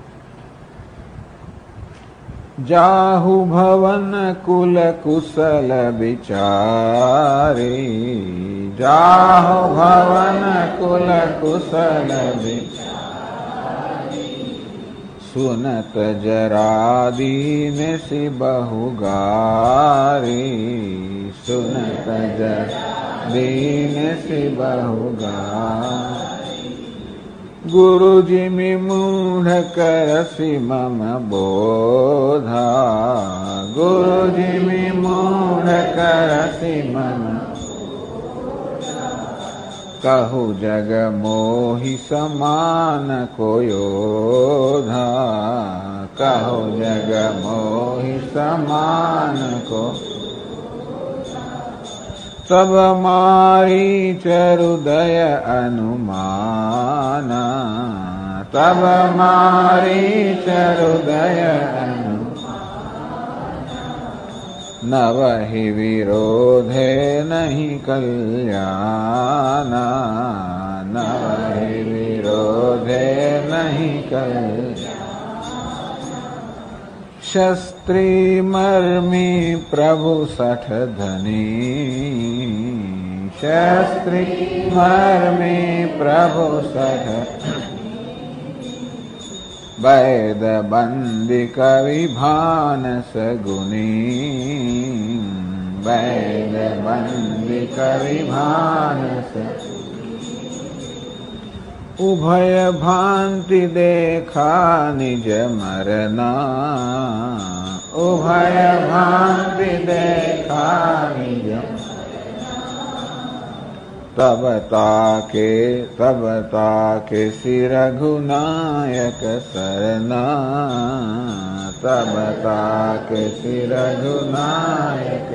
A: જાહુ ભવન કુલ કુશલ વિચારી, જાહુ ભવન કુલ કુશલ વિચારી, સુનત જરા દીન સી બહુ ગારી, સુનત જરા દીન સી બહુ ગારી, ગુરુજી મી મૂઢ કરસી મમ બોધા, ગુરુજી મી મૂઢ કરસી મમ, કહુ જગ મોહી સમાન કોયોધા, કહુ જગ મોહી સમાન કો, તબ મારી ચરુદય અનુમાના, તબ મારી ચરુદય અનુમાના, નવહિ વિરોધે નહીં કલ્યાના, નવહિ વિરોધે નહીં કલ્યાના, શસ્ત્રી મર્મી પ્રભુ સઠ ધની, શસ્ત્રી મર્મી પ્રભુ સઠ, વૈદ બંદી કવિ ભાનસ ગુની, વૈદ બંદી કવિ ભાનસ, ઉભય ભાંતિ દેખા નિજ મરના, ઉભય ભાંતિ દેખા નિજ, તબ તાકે શ્રી રઘુનાયક શરણા, તબ તાકે શ્રી રઘુનાયક,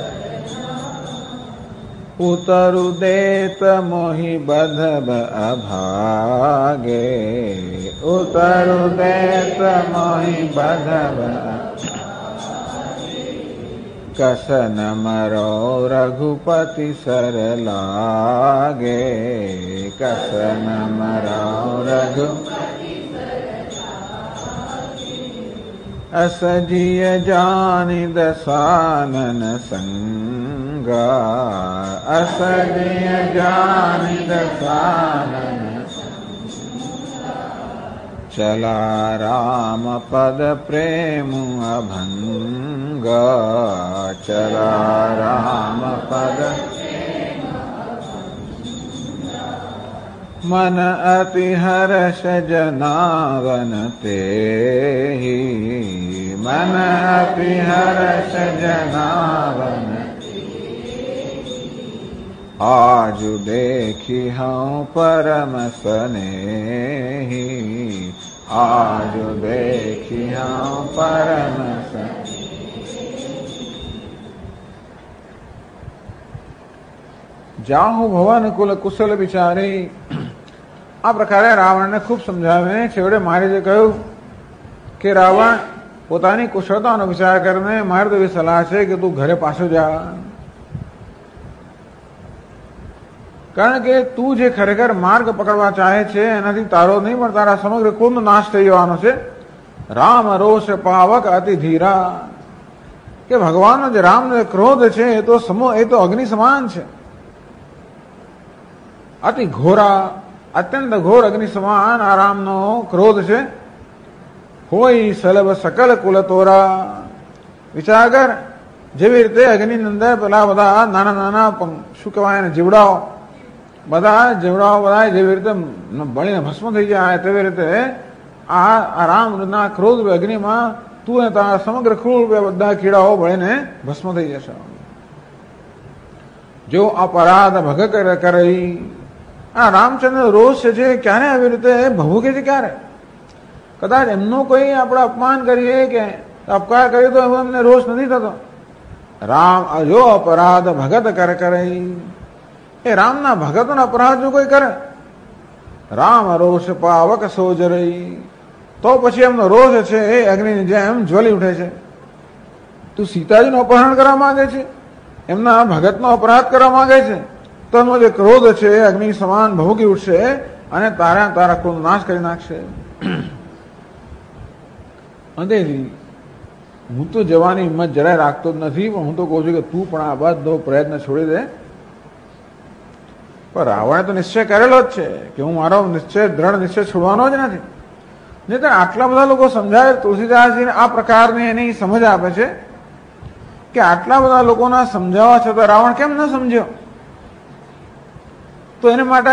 A: ઉતરુ દેત મોહી બધબ અભાગે, ઉતરુ દેત મોહી બધબ, કસન મરો રઘુપતિ સર લાગે, કસન મરો રઘુપતિ સર લાગે, અસજીય જાની દસાનન સંગા, અસજીય જાની દસાનન, ચલા રામ પદ પ્રેમ અભંગ, ચલા રામ પદ, મન અતિ હર્ષ જનાવન તેહી, મન અતિ હર્ષ જનાવન, આજુ દેખી હું પરમ સ્નેહી, આજુ દેખી હું પરમ સ્નેહી, જાહુ ભવન કુલ કુશલ વિચારી. આ પ્રકારે રાવણને ખૂબ સમજાવીને છેવટે મારે જે કહ્યું કે રાવણ પોતાની કુશળતાનો વિચાર કરીને મારી તો એવી સલાહ છે કે તું ઘરે પાછો જા, કારણ કે તું જે ખરેખર માર્ગ પકડવા ચાહે છે એનાથી તારો નહીં પણ તારા સમગ્ર કુળનો નાશ થઈ જવાનો છે. રામ રોષ પાવક અતિ ધીરા, કે ભગવાનનો જે રામનો ક્રોધ છે એ તો અગ્નિ સમાન છે, અતિ ઘોરા, અત્યંત ઘોર અગ્નિ સમાન આ રામનો ક્રોધ છે. હોય સલભ સકલ કુલ તોરા, વિચાર કર જેવી રીતે અગ્નિની અંદર પેલા બધા નાના નાના શું કહેવાય એને જીવડાઓ, બધા જીવડાઓ બધા જેવી રીતે બળીને ભસ્મ થઈ જાય તેવી રીતે આ રામના ક્રોધ અગ્નિમાં તું ને તારા સમગ્ર ક્રૂર બધા કીડાઓ બળીને ભસ્મ થઈ જશે. જો અપરાધ ભગ કરી, આ રામચંદ્ર રોષ છે ક્યારે આવી રીતે ભભૂકે છે, ક્યારે કદાચ એમનું કોઈ આપણે અપમાન કરીએ કે અપકાર કરીએ તો એમને રોષ નથી થતો. રામ જો અપરાધ ભગત કરી, એ રામના ભગતોનો અપરાધ જો કોઈ કરે, રામ રોષ પાવક સોજરઈ, તો પછી એમનો રોષ છે એ અગ્નિની જેમ જ્વલી ઉઠે છે. તું સીતાજીનું અપહરણ કરવા માંગે છે, એમના ભગતનો અપરાધ કરવા માંગે છે, તો એમનો જે ક્રોધ છે એ અગ્નિ સમાન ભભૂકી ઉઠશે અને તારા કુળનો નાશ કરી નાખશે. અંતેથી હું તો જવાની હિંમત જરાય રાખતો જ નથી, પણ હું તો કહું છું કે તું પણ આ બધો પ્રયત્ન છોડી દે. પણ રાવણે તો નિશ્ચય કરેલો જ છે કે હું મારો દ્રઢ નિશ્ચય છોડવાનો જ નથી. નહીં તો આટલા બધા લોકો સમજાવે, તુલસીદાસજીને આ પ્રકારની એની સમજ આપે છે કે આટલા બધા લોકોના સમજાવવા છતાં રાવણ કેમ ન સમજ્યો? તો એને માટે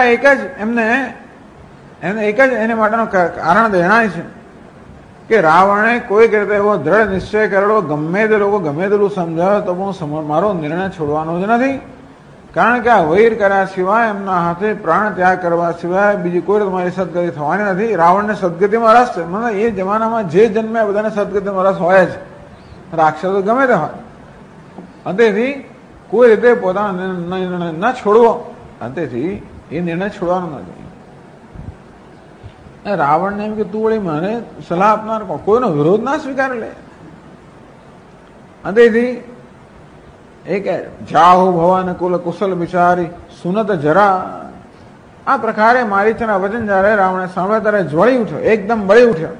A: એને માટેનું કારણ દેણાય છે કે રાવણે કોઈક રીતે એવો દ્રઢ નિશ્ચય કરેલો, ગમે તે લોકો ગમે તેટલું સમજાવે તો પણ મારો નિર્ણય છોડવાનો જ નથી. કારણ કે આ વૈર કર્યા સિવાય, એમના હાથે પ્રાણ ત્યાગ કરવા સિવાય બીજી કોઈ તમારી સદગતિ થવાની નથી. રાવણને સદગતિમાં રસ છે, મને એ જમાનામાં જે જન્મે બધાને સદગતિમાં રસ હોય જ, રાક્ષસો ગમે તે હોય. અંતેથી કોઈ રીતે પોતાનો નિર્ણય ન છોડવો, અંતેથી એ નિર્ણય છોડવાનો નથી. રાવણને એમ કે તું વળી મને સલાહ આપનાર કોઈનો વિરોધ ના સ્વીકારી લે. અંતેથી એ કે જાહુ ભવન કુલ કુશલ વિચારી સુનત જરા, આ પ્રકારે મારીચના વચન જયારે રાવણે સાંભળ્યા ત્યારે જ્વળી ઉઠ્યો, એકદમ બળી ઉઠ્યો.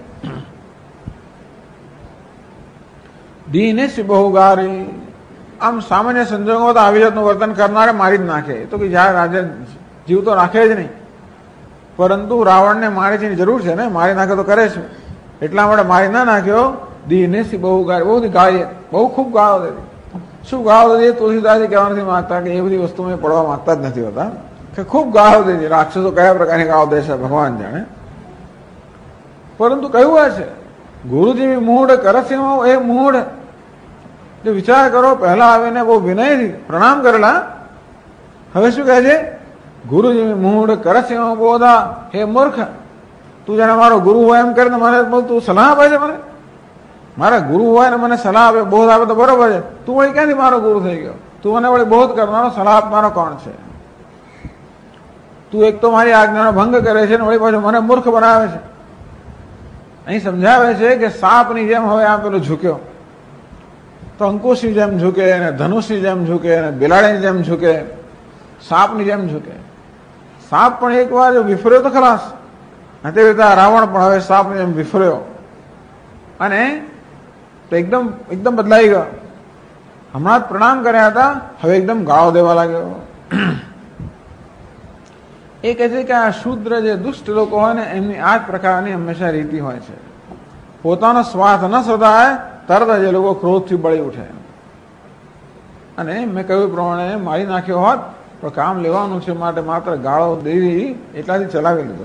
A: દીને બહુ ગારી, આમ સામાન્ય સંજોગોમાં તો આવી જાતનું વર્તન કરનારે મારી જ નાખે, તો કે જયારે રાજા જીવ તો રાખે જ નહીં, પરંતુ રાવણને મારીચીની જરૂર છે ને, મારી નાખે તો કરે છે, એટલા માટે મારી ના નાખ્યો. દીને બહુ ગારી, બહુ ગાળી, બહુ ખૂબ ગાળો દેતી. શું ગાળો દે? તુલસીદાસજી કહેવા નથી માંગતા કે એ બધી વસ્તુ મેં પડવા માંગતા જ નથી હોતા, કે ખૂબ ગાળો દે. રાક્ષસો કયા પ્રકારની ગાળો દે છે ભગવાન જાણે. પરંતુ કયું છે ગુરુજી મૂળ કરસિંહ, એ મૂળ જો વિચાર કરો, પહેલા આવીને બહુ વિનયથી પ્રણામ કરેલા, હવે શું કહે છે? ગુરુજી મૂળ કરસિંહ બોધા, હે મૂર્ખ, તું જાણે મારો ગુરુ હોય એમ કરીને મને તું સલાહ આપે છે. મને મારા ગુરુ હોય ને મને સલાહ આપે, બોધ આપે તો બરોબર છે, તું વળી ક્યાંથી મારો ગુરુ થઈ ગયો? તું મને વળી બોધ કરનારો, સલાહ આપનારો કોણ છે? તું એક તો મારી આજ્ઞાનો ભંગ કરે છે ને વળી પાછું મને મૂર્ખ બનાવે છે. અહીં સમજાવે છે કે સાપની જેમ હવે આ પેલો ઝૂક્યો, તો અંકુશની જેમ ઝૂકે, અને ધનુષની જેમ ઝૂકે, અને બિલાડીની જેમ ઝૂકે, સાપની જેમ ઝૂકે. સાપ પણ એક વાર જો વિફર્યો તો ખલાસ, અને તે રીતે રાવણ પણ હવે સાપની જેમ વિફર્યો અને તો એકદમ બદલાઈ ગયો. હમણાં જ પ્રણામ કર્યા હતા, હવે એકદમ ગાળો દેવા લાગ્યો. એ કહે છે કે આ શુદ્ર જે દુષ્ટ લોકો હોય ને, એમની આ જ પ્રકારની હંમેશા રીતિ હોય છે. પોતાનો સ્વાર્થ ન શોધાય તરત જ એ લોકો ક્રોધથી બળી ઉઠે. અને મેં કહ્યું પ્રમાણે મારી નાખ્યો હોત, પણ કામ લેવાનું છે માટે માત્ર ગાળો દેવી એટલાથી ચલાવી લીધો.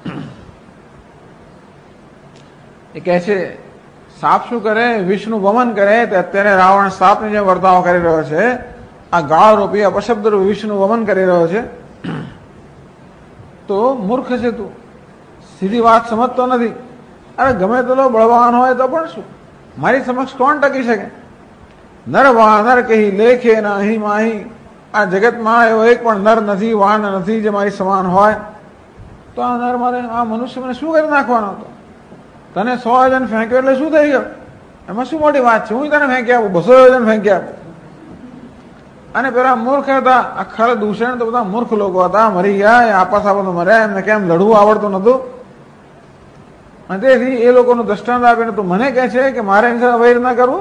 A: એ કહે છે સાપ શું કરે? વિષ્ણુ વમન કરે. તે અત્યારે રાવણ સાપની જેમ વર્તાવ કરી રહ્યો છે. આ ગાળ રૂપી અપશબ્દ રૂપી વિષ્ણુ વમન કરી રહ્યો છે. તો મૂર્ખ છે તું, સીધી વાત સમજતો નથી. અરે ગમે તેલો બળવાન હોય તો પણ શું, મારી સમક્ષ કોણ ટકી શકે? નર વાનર કહી લેખે ના અહીં માહી, આ જગતમાં એવો એક પણ નર નથી, વાન નથી જે મારી સમાન હોય. તો આ નર મારે, આ મનુષ્ય મને શું કરી નાખવાનો હતો? તને 100 યોજન ફેંક્યો એટલે શું થઈ ગયો? એમાં શું મોટી વાત છે? હું તને ફેંકી આપું, 200 યોજન ફેંકી આપું. અને પેલા મૂર્ખ હતા, આખા દૂષણ તો બધા મૂર્ખ લોકો હતા, મરી ગયા, આપસ આપસ મર્યા, એમને કેમ લડવું આવડતું નતું. અને તેથી એ લોકોનું દ્રષ્ટાંત આપીને તું મને કહે છે કે મારે એની સાથે વૈર ના કરવું?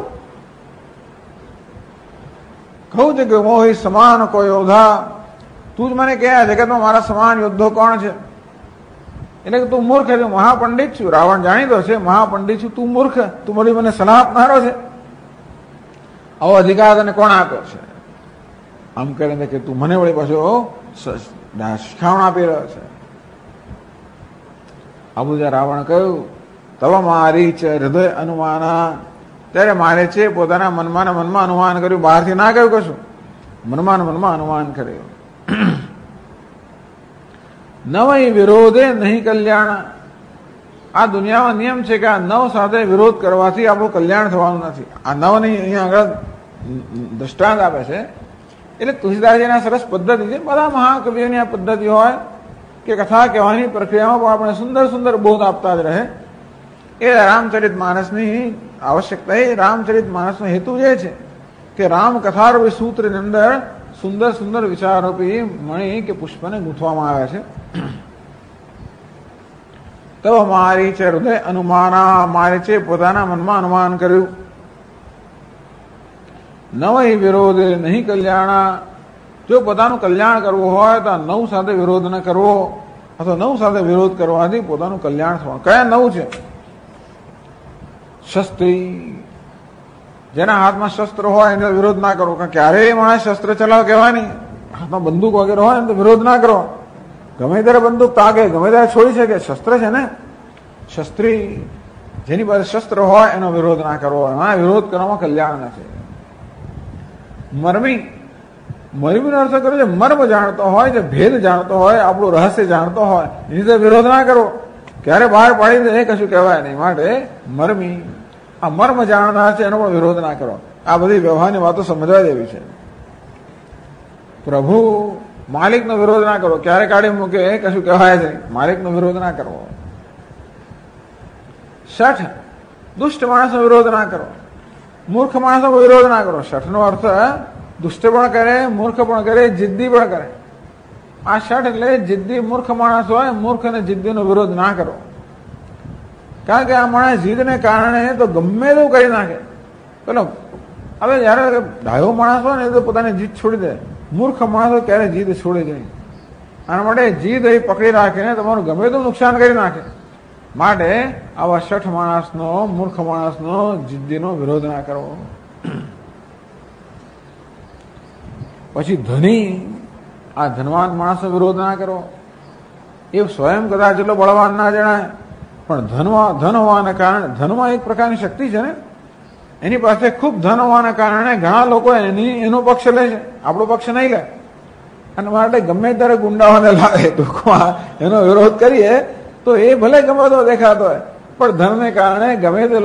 A: કહું છે કે મોહી સમાન કોઈ યોદ્ધા, તું જ મને કહે આ જગતમાં મારા સમાન યોદ્ધો કોણ છે? એટલે કે તું મૂર્ખ છે, મહાપંડિત છું. રાવણ જાણીતો છે મહાપંડિત છું, તું મૂર્ખ, તું મને સલાહ આપનારો છે. આવો અધિકાર તને કોણ આપ્યો છે? આમ કરીને કે તું મને વળી પાછો શિખામણ આપી રહ્યો છે. આ બધું રાવણ કહ્યું, તવ મારી છે હૃદય અનુમાના, ત્યારે મારે છે પોતાના મનમાં અનુમાન કર્યું, બહારથી ના કહ્યું કશું, મનમાં અનુમાન કર્યું. નવય વિરોધે નહીં કલ્યાણ, આ દુનિયામાં નિયમ છે કે આ નવ સાથે વિરોધ કરવાથી આપણું કલ્યાણ થવાનું નથી. આ નવની અહીંયા આગળ દ્રષ્ટાંત આપે છે એટલે તુલસીદાસજીના સરસ પદ્ધતિ છે. બધા મહાકવિઓની આ પદ્ધતિ હોય કે કથા કહેવાની પ્રક્રિયામાં પણ આપણે સુંદર સુંદર બોધ આપતા જ રહે. એ રામચરિત માનસની આવશ્યકતા. એ રામચરિત માનસનો હેતુ જે છે કે રામ કથારૂપી સૂત્રની અંદર સુંદર સુંદર વિચારોપી મણી કે પુષ્પને ગૂંથવામાં આવે છે. તો મારી છે હૃદય અનુમાના, મારે છે પોતાના મનમાં અનુમાન કર્યું. નવય વિરોધ નહીં કલ્યાણા. જો પોતાનું કલ્યાણ કરવું હોય તો નવ સાથે વિરોધ ન કરવો, અથવા નવ સાથે વિરોધ કરવાથી પોતાનું કલ્યાણ થવાનું. કયા નવ છે? શસ્ત્રી. જેના હાથમાં શસ્ત્ર હોય એનો વિરોધ ના કરો. ક્યારેય માણસ શસ્ત્ર ચલાવ કહેવાય નહીં. હાથમાં બંદૂક વગેરે હોય ને તો વિરોધ ના કરો. ગમે ત્યારે બંદૂક તાકે, ગમે ત્યારે છોડી શકે. શસ્ત્ર છે ને. શસ્ત્રી, જેની પાસે શસ્ત્ર હોય એનો વિરોધ ના કરવો. એમાં વિરોધ કરવામાં કલ્યાણ નથી. મર્મી. મર્મીનો અર્થ કર્યો છે મર્મ જાણતો હોય, જે ભેદ જાણતો હોય, આપણું રહસ્ય જાણતો હોય, એની તો વિરોધ ના કરો. ક્યારે બહાર પાડી દે એ કશું કહેવાય નહીં. માટે મર્મી, આ મર્મ જાણનાર છે એનો પણ વિરોધ ના કરો. આ બધી વ્યવહારની વાતો સમજવા જેવી છે. પ્રભુ, માલિકનો વિરોધ ના કરો. ક્યારે કાઢી મૂકે એ કશું કહેવાય છે. માલિકનો વિરોધ ના કરવો. શઠ. દુષ્ટ માણસનો વિરોધ ના કરો. મૂર્ખ માણસનો વિરોધ ના કરો. શઠનો અર્થ દુષ્ટ પણ કરે, મૂર્ખ પણ કરે, જિદ્દી પણ કરે. આ શઠ એટલે જિદ્દી મૂર્ખ માણસ હોય. મૂર્ખ અને જિદ્દીનો વિરોધ ના કરો. કારણ કે આ માણસ જીદને કારણે તો ગમે તેવું કરી નાખે. પેલો હવે જયારે ડાયો માણસ હોય ને તો પોતાની જીદ છોડી દે. મૂર્ખ માણસો ક્યારે જીદ છોડે નહીં. આના માટે જીદ એ પકડી રાખીને તમારું ગમે તેવું નુકસાન કરી નાખે. માટે આવા શઠ માણસનો, મૂર્ખ માણસનો, જિદ્દીનો વિરોધ ના કરવો. પછી ધની. આ ધનવાન માણસનો વિરોધ ના કરો. એ સ્વયં કદાચ એટલો બળવાન ના જણાય, પણ ધન હોવાના કારણે, ધનમાં એક પ્રકારની શક્તિ છે ને, એની પાસે ખૂબ ધન હોવાના કારણે ઘણા લોકો એનો પક્ષ લે છે, આપણો પક્ષ નહીં લે. અને માટે ગમે ત્યારે ગુંડાઓને લાગે ટૂંકમાં એનો વિરોધ કરીએ તો એ ભલે ગમે તો દેખાતો હોય, પણ ધનને કારણે ગમે તે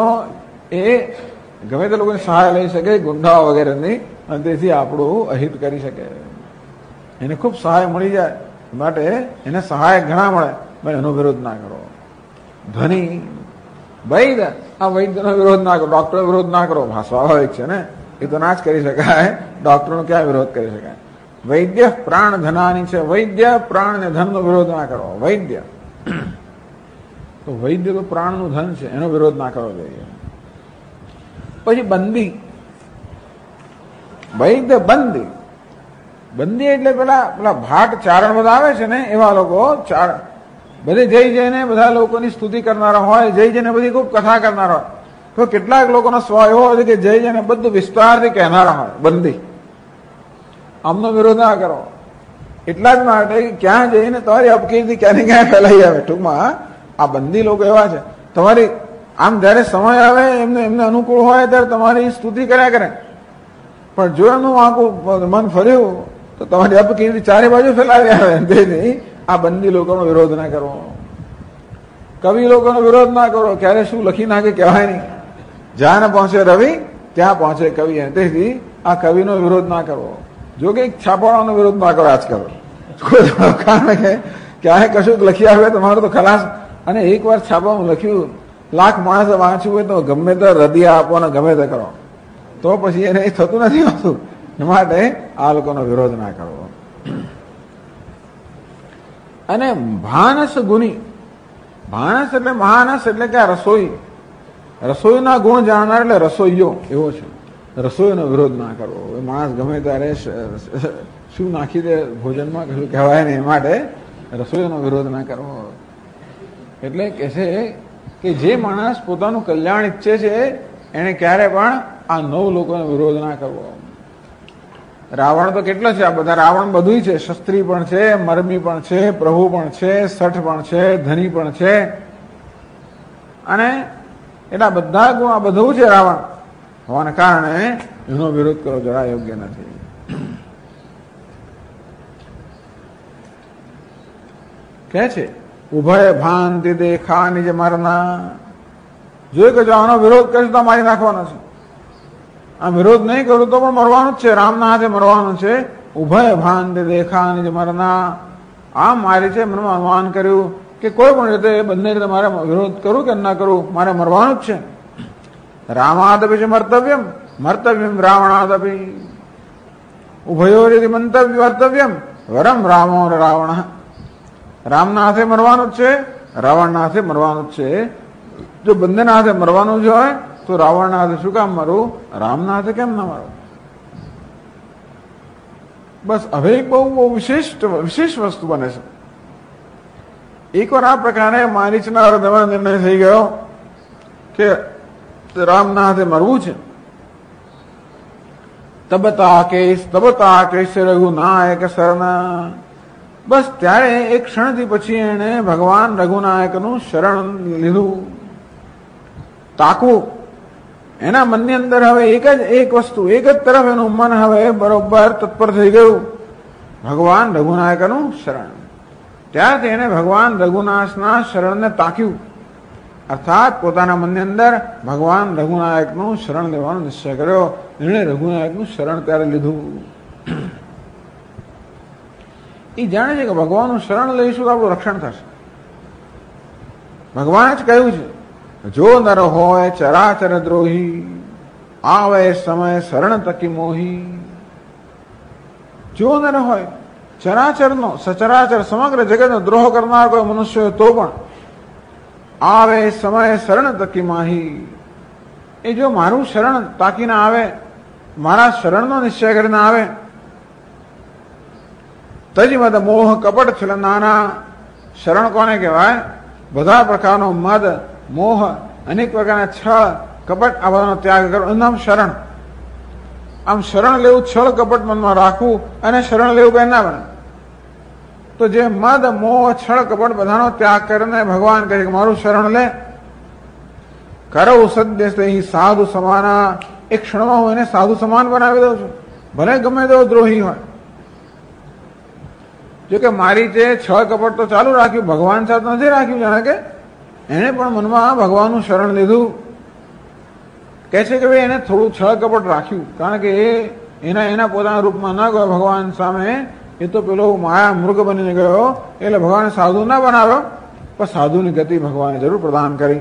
A: લોકોની સહાય લઈ શકે, ગુંડાઓ વગેરેની, અને તેથી આપણું અહિત કરી શકે. એને ખૂબ સહાય મળી જાય. માટે એને સહાય ઘણા મળે, એનો વિરોધ ના કરો. ધની. વૈદ્ય. આ વૈદ્યનો વિરોધ ના કરો. ડોક્ટરનો વિરોધ ના કરો. સ્વાભાવિક છે ને, એ તો ના જ કરી શકાય. ડોક્ટરનો ક્યાં વિરોધ કરી શકાય? વૈદ્ય પ્રાણ ધનાની છે. વૈદ્ય પ્રાણ ને ધનનો વિરોધ ના કરો. વૈદ્ય તો વૈદ્ય તો પ્રાણનું ધન છે, એનો વિરોધ ના કરવો જોઈએ. પછી બંદી. વૈદ્ય બંદી. બંદી એટલે પેલા ભાટ ચારણ બધા આવે છે ને, એવા લોકો બધે જઈ જઈને બધા લોકોની સ્તુતિ કરનારા હોય, જઈ જઈને બધી ખૂબ કથા કરનારા હોય. તો કેટલાક લોકોનો સ્વભાવ એવો હોય કે જઈ જઈને બધું વિસ્તારથી કહેનારા હોય. બંદી. આમનો વિરોધ ના કરો. એટલા જ માટે ક્યાં જઈને તમારી અપકીર્તિ ક્યાં ને ક્યાં ફેલાઈ આવે. ટૂંકમાં આ બંદી લોકો એવા છે, તમારી આમ જયારે સમય આવે એમને અનુકૂળ હોય ત્યારે તમારી સ્તુતિ કર્યા કરે, પણ જો એમનું આખું મન ફર્યું તો તમારી અપકીર્તિ ચારે બાજુ ફેલાવી આવે. તેથી આ બંદી લોકોનો વિરોધ ના કરવો. કવિ લોકોનો વિરોધ ના કરો. ક્યારે શું લખી નાખે કહેવાય નહીં. જ્યાં ને પહોંચે રવિ ત્યાં પહોંચે કવિ. તેથી આ કવિનો વિરોધ ના કરવો. જો કે છાપાવાનો વિરોધ ના કરો આજકાલ. કારણ કે ક્યાંય કશું લખી આવે તમારું તો ખલાસ. અને એકવાર છાપામાં લખ્યું, લાખ માણસે વાંચ્યું હોય તો ગમે તે હૃદય આપો ને ગમે તે કરો, તો પછી એને થતું નથી હોતું. એ માટે આ લોકોનો વિરોધ ના કરવો. અને ભાનસ ગુની. ભાનસ એટલે મહાનસ એટલે કે રસોઈ. રસોઈના ગુણ જાણનાર એટલે રસોઈયો એવો છે. રસોઈનો વિરોધ ના કરવો. માણસ ગમે ત્યારે શું નાખી દે ભોજનમાં કશું કહેવાય નહીં. એ માટે રસોઈનો વિરોધ ના કરવો. એટલે કે છે કે જે માણસ પોતાનું કલ્યાણ ઈચ્છે છે એને ક્યારે પણ આ 9 લોકોનો વિરોધ ના કરવો. રાવણ તો કેટલો છે? આ બધા રાવણ બધું છે. શસ્ત્રી પણ છે, મરમી પણ છે, પ્રભુ પણ છે, શઠ પણ છે, ધની પણ છે. અને એટલા બધા ગુણ આ બધું છે રાવણ હોવાને કારણે એનો વિરોધ કરવો જરા યોગ્ય નથી. કે છે ઉભય ભાંતિ દેખા નિજ મરના. જો કે જો આનો વિરોધ કરીશ તો મારી નાખવાનો છે. આ વિરોધ નહીં કરું તો પણ મરવાનું જ છે, રામના હાથે મરવાનું છે. ઉભય ભાન દેખા નિજ મરના, આમ મારી છે મનમાં અનુમાન કર્યું કે કોઈ પણ રીતે બંને રીતે મારે વિરોધ કરું કે ના કરું, મારે મરવાનું જ છે. રામાદપી છે મર્તવ્યમ, મર્તવ્યમ રાવણાદપી, ઉભયોરિતિ મંતવ્ય વર્તવ્યમ વરમ રામો રાવણ. રામના હાથે મરવાનું જ છે, રાવણના હાથે મરવાનું જ છે. જો બંનેના હાથે મરવાનું જ હોય તો રાવણના હાથે શું કામ મરવું, રામના હાથે કેમ ના મરવું? બસ હવે એક બહુ વિશેષ વસ્તુ બને છે. એકવાર આ પ્રકારે મારીચના હૃદયમાં નિર્ણય થઈ ગયો કે રામના હાથે મરવું છે. તબતા કેશ રઘુનાયક શરણ. બસ ત્યારે એક ક્ષણથી પછી એને ભગવાન રઘુનાયકનું શરણ લીધું. તાકવું એના મનની અંદર હવે એક વસ્તુ, એક જ તરફ એનું મન હવે બરોબર તત્પર થઈ ગયું, ભગવાન રઘુનાયકનું શરણ. ત્યારથી એને ભગવાન રઘુનાથના શરણને તાક્યું, અર્થાત પોતાના મનની અંદર ભગવાન રઘુનાયકનું શરણ લેવાનો નિશ્ચય કર્યો. એણે રઘુનાયકનું શરણ ત્યારે લીધું. એ જાણે છે કે ભગવાનનું શરણ લઈશું તો આપણું રક્ષણ થશે. ભગવાને જ કહ્યું છે, જો નર હોય ચરાચર દ્રોહી, આવે સમય શરણ તકી મોહી. જો નર હોય ચરાચરનો, સચરાચર સમગ્ર જગતનો દ્રોહ કરનાર કોઈ મનુષ્ય હોય તો પણ આવે સમય શરણ તકી માહી. એ જો મારું શરણ તાકીને આવે, મારા શરણનો નિશ્ચય કરીને આવે, તજી મદ મોહ કપટ છલ નાના. શરણ કોને કહેવાય? બધા પ્રકારનો મદ, મોહ, અનેક પ્રકારના છળ, કપટ, આ બધાનો ત્યાગ કરો, એનું નામ શરણ. આમ શરણ લેવું, છળ કપટ મનમાં રાખવું અને શરણ લેવું બે ના બને. તો જે મદ, મોહ, છળ, કપટ બધાનો ત્યાગ કરીને ભગવાન કહે કે મારું શરણ લે. કરો સદ્ય સાધુ સમાના. એક ક્ષણમાં હું એને સાધુ સમાન બનાવી દઉં છું, ભલે ગમે તેવો દ્રોહી હોય. જોકે મારી જે છળ કપટ તો ચાલુ રાખ્યું, ભગવાન સાથે નથી રાખ્યું. જાણે કે એને પણ મનમાં ભગવાનનું શરણ લીધું. કહે છે કે ભાઈ એને થોડું છળ કપટ રાખ્યું, કારણ કે એના પોતાના રૂપમાં ના ગયો ભગવાન સામે. એ તો પેલો માયા મૃગ બનીને ગયો, એટલે ભગવાને સાધુ ના બનાવ્યો, પણ સાધુની ગતિ ભગવાને જરૂર પ્રદાન કરી.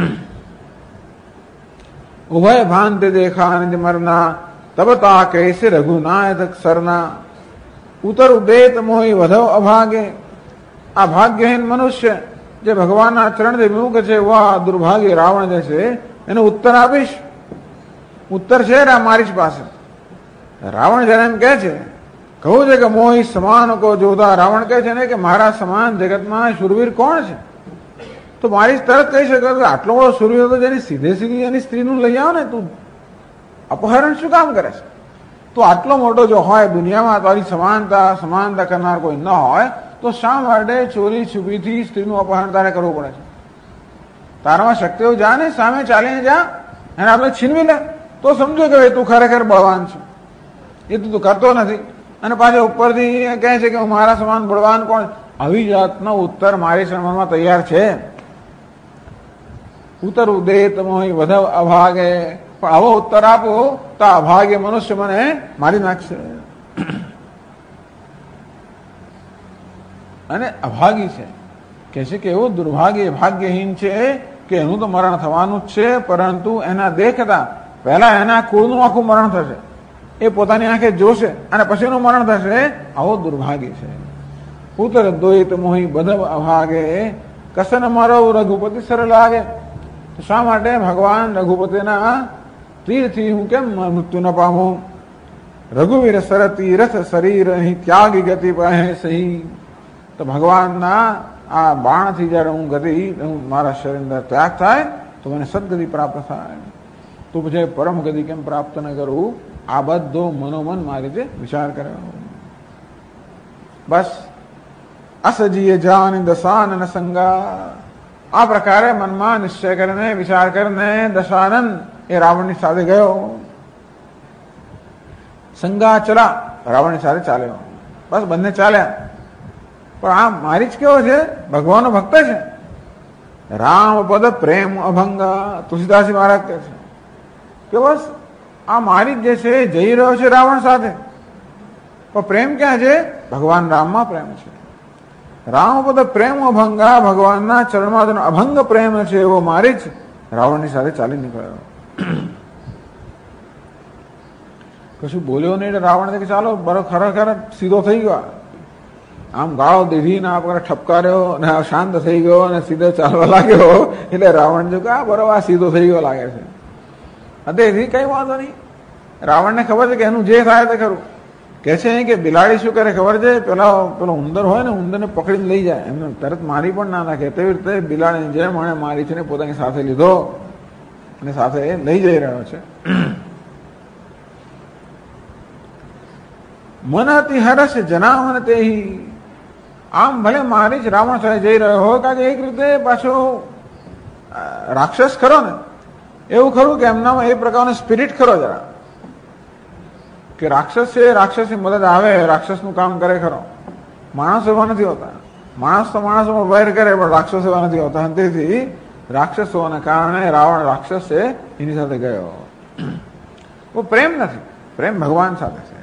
A: ઉભય ભાંતિ દેખા નિજ મરના, તબતા કૈસે રઘુનાયક સરના. ઉતર ઉદેત મોહી વધવ અભાગે. આ ભાગ્યહીન મનુષ્ય જે ભગવાનના ચરણથી વિમુખ છે, વાહ દુર્ભાગ્ય રાવણ જે છે, એને ઉત્તર આપીશ. ઉત્તર છે મારી જ પાસે. રાવણ જયારે એમ કે છે, કહું છે કે મોહી સમાન કો જોતા. રાવણ કહે છે ને કે મારા સમાન જગતમાં શુરવીર કોણ છે? તો મારી તરત કહી શકે કે આટલો બધો શુરવીર હતો, જેની સીધી એની સ્ત્રીનું લઈ આવો ને, તું અપહરણ શું કામ કરે છે? તો આટલો મોટો જો હોય દુનિયામાં, તારી સમાનતા કરનાર કોઈ ન હોય, તો શા માટે ચોરી છુપીથી સ્ત્રીનું અપહરણ તારે કરવું પડે છે? તારામાં શક્તિઓ જા ને, સામે ચાલીને જા, અને આપણે છીનવી લે, તો સમજો કે તું ખરેખર બળવાન છે. એ તું કરતો નથી, અને પાછા ઉપરથી કહે છે કે મારા સમાન બળવાન કોણ? આવી જાતનો ઉત્તર મારી સમજમાં તૈયાર છે. ઉત્તર ઉદેત મોહી વધવ અભાગે. પણ આવો ઉત્તર આપો તો અભાગ્ય મનુષ્ય મને મારી નાખશે. અને અભાગી છે, કે છે કે એવું દુર્ભાગ્ય, ભાગ્યહીન છે કે એનું તો મરણ થવાનું જ છે, પરંતુ એના દેખતા પહેલા એના કુળનું આખું મરણ થશે, એ પોતાની આંખે જોશે, અને પછી એનું મરણ થશે. આવો દુર્ભાગ્ય છે. ઉત્તર દ્વૈત મોહી બધવ અભાગે. કસન મારો રઘુપતિ સર લાગે. તો શા માટે ભગવાન રઘુપતિના તીરથી હું કેમ મૃત્યુ ન પામું? રઘુવીર સર તીરથ શરીર અહીં ત્યાગ ગતિ પહે સહી. તો ભગવાનના આ બાણથી જયારે હું મારા શરીર અંદર ત્યાગ થાય તો મને સદગતિ પ્રાપ્ત થાય. તો પછી પરમ ગતિ કેમ પ્રાપ્ત ન કરવું? આ બધો મનોમન મારી રીતે વિચાર કર્યો. બસ અસજીએ જાન દશાનન સંગા. આ પ્રકારે મનમાં નિશ્ચય કરીને, વિચાર કરીને દશાનન એ રાવણની સાથે ગયો. સંગા ચલા, રાવણની સાથે ચાલ્યો. બસ બંને ચાલ્યા. પણ આ મારી જ કેવો છે? ભગવાનનો ભક્ત છે. રામ પદ પ્રેમ અભંગા. તુલસીદાસજી મહારાજ કહે છે કે બસ આ મારી જે છે એ જઈ રહ્યો છે રાવણ સાથે, પણ પ્રેમ ક્યાં છે? ભગવાન રામમાં પ્રેમ છે. રામ પદ પ્રેમ અભંગા, ભગવાનના ચરણમાં તેનો અભંગ પ્રેમ છે એવો મારી જ રાવણની સાથે ચાલી નીકળ્યો. કશું બોલ્યો નહીં એટલે રાવણ કે ચાલો બરો ખરેખર સીધો થઈ ગયો. આમ ગાળો દીધી ને આ ઠપકાર્યો ને શાંત થઈ ગયો અને સીધો ચાલવા લાગ્યો એટલે રાવણ જો કે આ બરોબર સીધો થઈ ગયો લાગે છે. તેથી કઈ વાંધો નહીં. રાવણને ખબર છે કે એનું જે થાય તે ખરું. કે છે કે બિલાડી શું કરે ખબર છે? પેલો ઉંદર હોય ને, ઉંદરને પકડીને લઈ જાય, એમને તરત મારી પણ ના નાખે. તેવી રીતે બિલાડીને જેમ મને મારી છે ને પોતાની સાથે લીધો અને સાથે લઈ જઈ રહ્યો છે. મન અતિ હરસ જનાવન તે આમ ભલે મારી જ રાવણ સાથે જઈ રહ્યો હોય, કારણ કે એક રીતે પાછો રાક્ષસ ખરો ને, એવું ખરું કે એમનામાં એ પ્રકારનો સ્પિરિટ ખરો જરા, કે રાક્ષસ છે, રાક્ષસની મદદ આવે, રાક્ષસનું કામ કરે ખરો. માણસ એવા નથી હોતા. માણસ તો માણસોમાં વૈર કરે, પણ રાક્ષસ એવા નથી હોતા. તેથી રાક્ષસ હોવાના કારણે રાવણ રાક્ષસ છે એની સાથે ગયો. પ્રેમ નથી, પ્રેમ ભગવાન સાથે છે.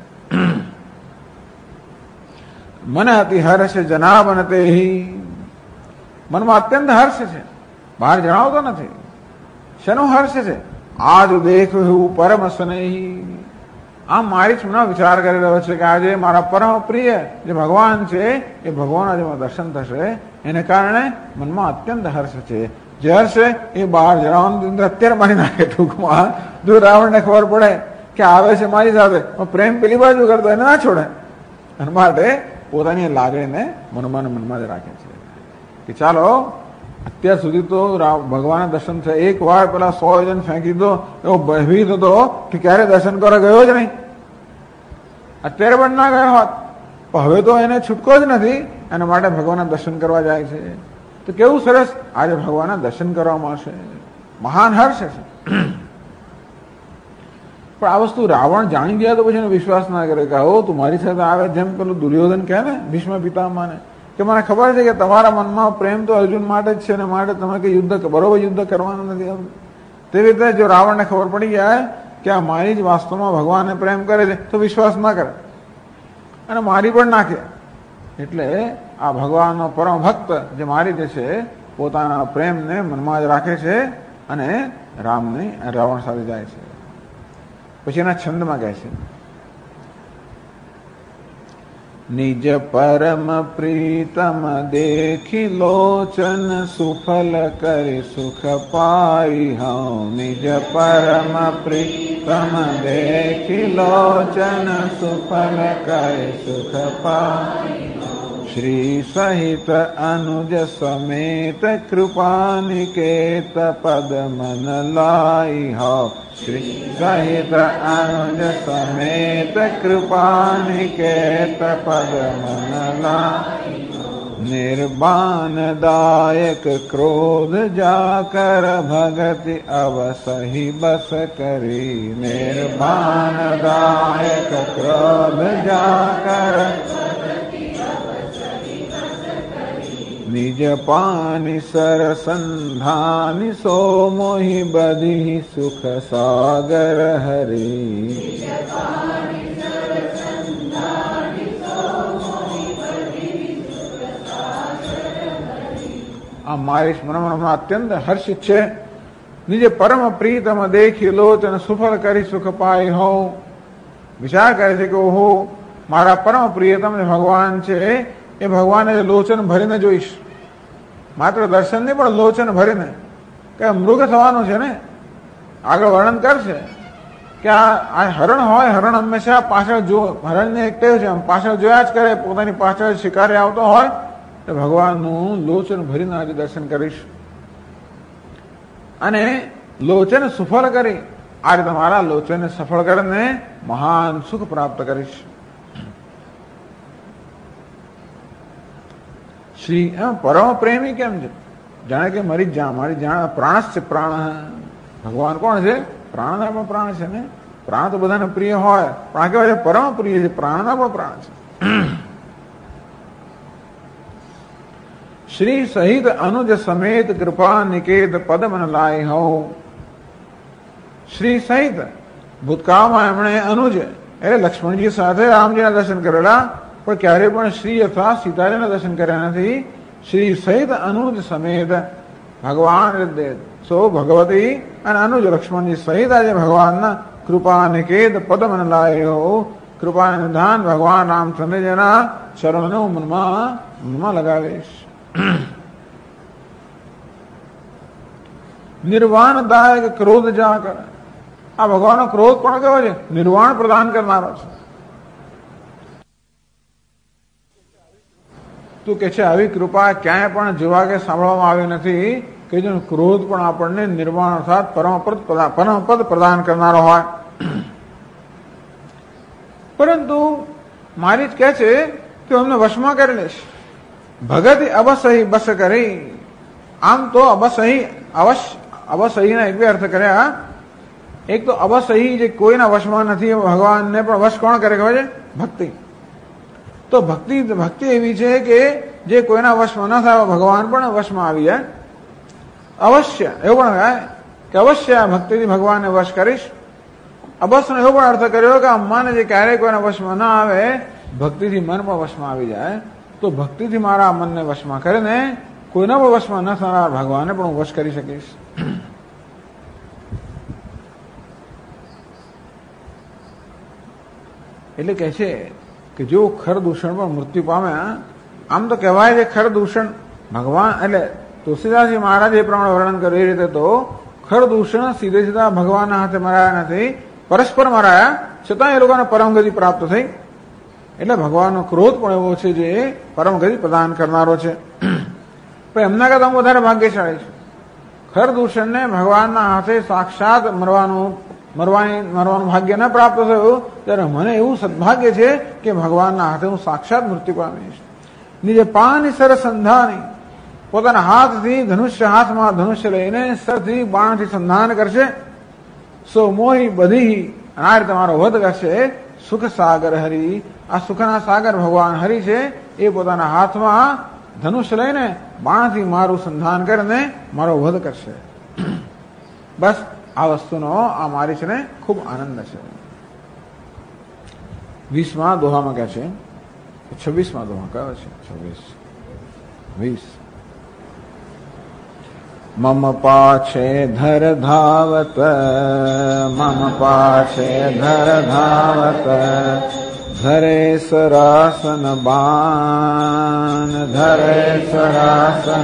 A: મને અતિ હર્ષ જનાબન તે મનમાં અત્યંત હર્ષ છે, બહાર જણાવતો નથી. શેનો હર્ષ છે? આજ દેખ્યું પરમ સ્નેહી. આમ મારી જ મનમાં વિચાર કરી રહ્યો છે કે આજે મારા પરમ પ્રિય જે ભગવાન છે એ ભગવાન આજે મારા દર્શન થશે, એને કારણે મનમાં અત્યંત હર્ષ છે. જે હર્ષ એ બહાર જણાવવાનું અત્યારે મારી નાખે. ટૂંકમાં જો રાવણને ખબર પડે કે આવે છે મારી સાથે, પ્રેમ પેલી બાજુ કરતો એને ના છોડે. એના માટે પોતાની લાગણીને મનમાં જ રાખે છે કે ચાલો અત્યાર સુધી તો ભગવાનના દર્શન થયા. એક વાર પેલા 100 જણ ફેંકી દો એવો ભયભીત હતો કે ક્યારે દર્શન કરવા ગયો જ નહીં. અત્યારે પણ ના ગયો હોત, પણ હવે તો એને છૂટકો જ નથી. એના માટે ભગવાનના દર્શન કરવા જાય છે. તો કેવું સરસ આજે ભગવાનના દર્શન કરવા મળશે, મહાન હર્ષ છે. પણ આ વસ્તુ રાવણ જાણી ગયા તો પછી એનો વિશ્વાસ ના કરે કે હો તું મારી સાથે આવે. જેમ પેલું દુર્યોધન કહે ને ભીષ્મ પિતામહને કે મને ખબર છે કે તમારા મનમાં પ્રેમ તો અર્જુન માટે જ છે ને માટે તમે કે બરોબર યુદ્ધ કરવાનું નથી. તેવી રીતે જો રાવણને ખબર પડી જાય કે આ મારી જ વાસ્તવમાં ભગવાનને પ્રેમ કરે છે તો વિશ્વાસ ના કરે અને મારી પણ નાખે. એટલે આ ભગવાનનો પરમ ભક્ત જે મારી દે છે પોતાના પ્રેમને મનમાં જ રાખે છે અને રાવણ સાથે જાય છે. પછી એના છંદમાં કહે છે નિજ પરમ પ્રીતમ દેખી લોચન સુફલ કરી સુખ પાઈ હઉ. નિજ પરમ પ્રીતમ દેખી લોચન સુફલ કરી સુખ પાઈ. શ્રી સહિત અનુજ સમેત કૃપા નિકેત પદ મન લાઈ હો. શ્રી સહિત અનુજ સમેત કૃપા નિકેત પદ મન લાઈ. નિર્બાન દાયક ક્રોધ જાકર ભગતિ અવસહી બસ કરી. નિર્બાન દાયક ક્રોધ જાકર નિજ પાની સરસંધાની સો મોહી બધી સુખ સાગર હરી. આ મારી મનમાં અત્યંત હર્ષિત છે. નિજ પરમ પ્રીતમ દેખી લોચન સુફળ કરી સુખ પાય હો. વિચાર કરે છે કે ઓહો મારા પરમ પ્રિયતમ ભગવાન છે એ ભગવાને લોચન ભરીને જોઈશ. માત્ર દર્શન નહીં પણ લોચન ભરીને. કે મૃગ થવાનું છે ને, આગળ વર્ણન કરશે કે આ હરણ હોય, હરણ હંમેશા પાછળ હરણને એક ટેવ છે પાછળ જોયા જ કરે, પોતાની પાછળ શિકારી આવતો હોય તો ભગવાનનું લોચન ભરીને આજે દર્શન કરીશ અને લોચન સફળ કરી આજે તમારા લોચનને સફળ કરીને મહાન સુખ પ્રાપ્ત કરીશ. શ્રી પરમ પ્રેમી કેમ છે? જાણે કે મારી જાણ પ્રાણ છે. પ્રાણ ભગવાન કોણ છે? પ્રાણના પણ પ્રાણ છે ને. પ્રાણ તો બધાને પ્રિય હોય પણ આ કહેવાય છે પરમ પ્રિય છે, પ્રાણના પણ પ્રાણ છે. શ્રી સહિત અનુજ સમેત કૃપા નિકેત પદ મન લાય હો. શ્રી સહિત ભૂતકાળમાં એમણે અનુજ એટલે લક્ષ્મણજી સાથે રામજીના દર્શન કરેલા, પણ ક્યારેય પણ શ્રી અથવા સીતાજીના દર્શન કર્યા નથી. શ્રી સહિત અનુજ સમેત ભગવાન સો ભગવતી અને અનુજ લક્ષ્મણજી સહિત આજે ભગવાનના કૃપા નિકેત પદમન લાયો, કૃપા નિધાન ભગવાન રામચંદ્રજીના ચરણનો મનમાં લગાવીશ. નિર્વાણદાયક ક્રોધ જા કર. આ ભગવાનનો ક્રોધ પણ કેવો છે? નિર્વાણ પ્રદાન કરનારો છે. તું કે છે આવી કૃપા ક્યાંય પણ જોવા કે સાંભળવામાં આવી નથી કે જેનો ક્રોધ પણ આપણને નિર્વાણ અર્થાત પરમપદ પ્રદાન કરનારો હોય. પરંતુ મારી જ કહે છે કે અમને વશમાં કરી લેશ. ભગત અવસહી બસ કરી. આમ તો અવસહીના એક બે અર્થ કર્યા. એક તો અવસહી જે કોઈના વશમાં નથી, ભગવાનને પણ વશ કોણ કરે ખબર છે? ભક્તિ. તો ભક્તિ એવી છે કે જે કોઈના વશમાં ન થાય ભગવાન પણ વશમાં આવી જાય. અવશ્ય એવું પણ કહે કે અવશ્ય આ ભક્તિથી ભગવાનને વશ કરીશ. અબસનો એવો પણ અર્થ કર્યો કે મન જે ક્યારેય કોઈના વશમાં ના આવે, ભક્તિથી મન પણ વશમાં આવી જાય. તો ભક્તિથી મારા મનને વશમાં કરીને કોઈના પણ વશમાં ન થનાર ભગવાનને પણ હું વશ કરી શકીશ. એટલે કહે છે કે જો ખરદૂષણ પણ મૃત્યુ પામ્યા, આમ તો કહેવાય છે ખરદૂષણ ભગવાન એટલે તુલસીદાસજી મહારાજ એ પ્રમાણે વર્ણન કર્યું એ રીતે તો ખરદૂષણ સીધે સીધા ભગવાનના હાથે મરાયા નથી, પરસ્પર મરાયા, છતાં એ લોકોને પરમગતિ પ્રાપ્ત થઈ. એટલે ભગવાનનો ક્રોધ પણ એવો છે જે પરમગતિ પ્રદાન કરનારો છે. પણ એમના કરતા હું વધારે ભાગ્યશાળી છું. ખરદૂષણને ભગવાનના હાથે સાક્ષાત મરવાનું ભાગ્ય ન પ્રાપ્ત થયું, ત્યારે મને એવું સદભાગ્ય છે કે ભગવાનના હાથે હું સાક્ષાત મૃત્યુ પામીશ. નીજે પાની સર સંધાની, પોતાના હાથથી હાથમાં ધનુષ્ય લઈને સરથી બાણથી સંધાન કરશે. સો મોહી બધી આ રીતે તમારો વધ કરશે. સુખ સાગર હરિ, આ સુખના સાગર ભગવાન હરિ છે. એ પોતાના હાથમાં ધનુષ્ય લઈને બાણથી મારું સંધાન કરીને મારો વધ કરશે. બસ આ વસ્તુનો આ મારી છે ને ખૂબ આનંદ છે. 20મા દોહામાં કહે છે, 26મા દોહા કયો છે? 20 મમ પાછે ધર ધાવત, મમ પાછે ધર ધાવત, ધરે સરાસન બાન, ધરે સરાસન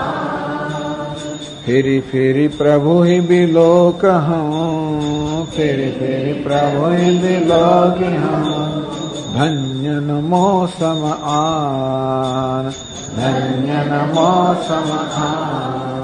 A: ફેરી ફેરી પ્રભુ હિ બિલોક હું, ફેરી ફેરી પ્રભુ હિ બિલોક હું, ધન્ય નમો સમ આન, ધન્ય નમો સમ આન.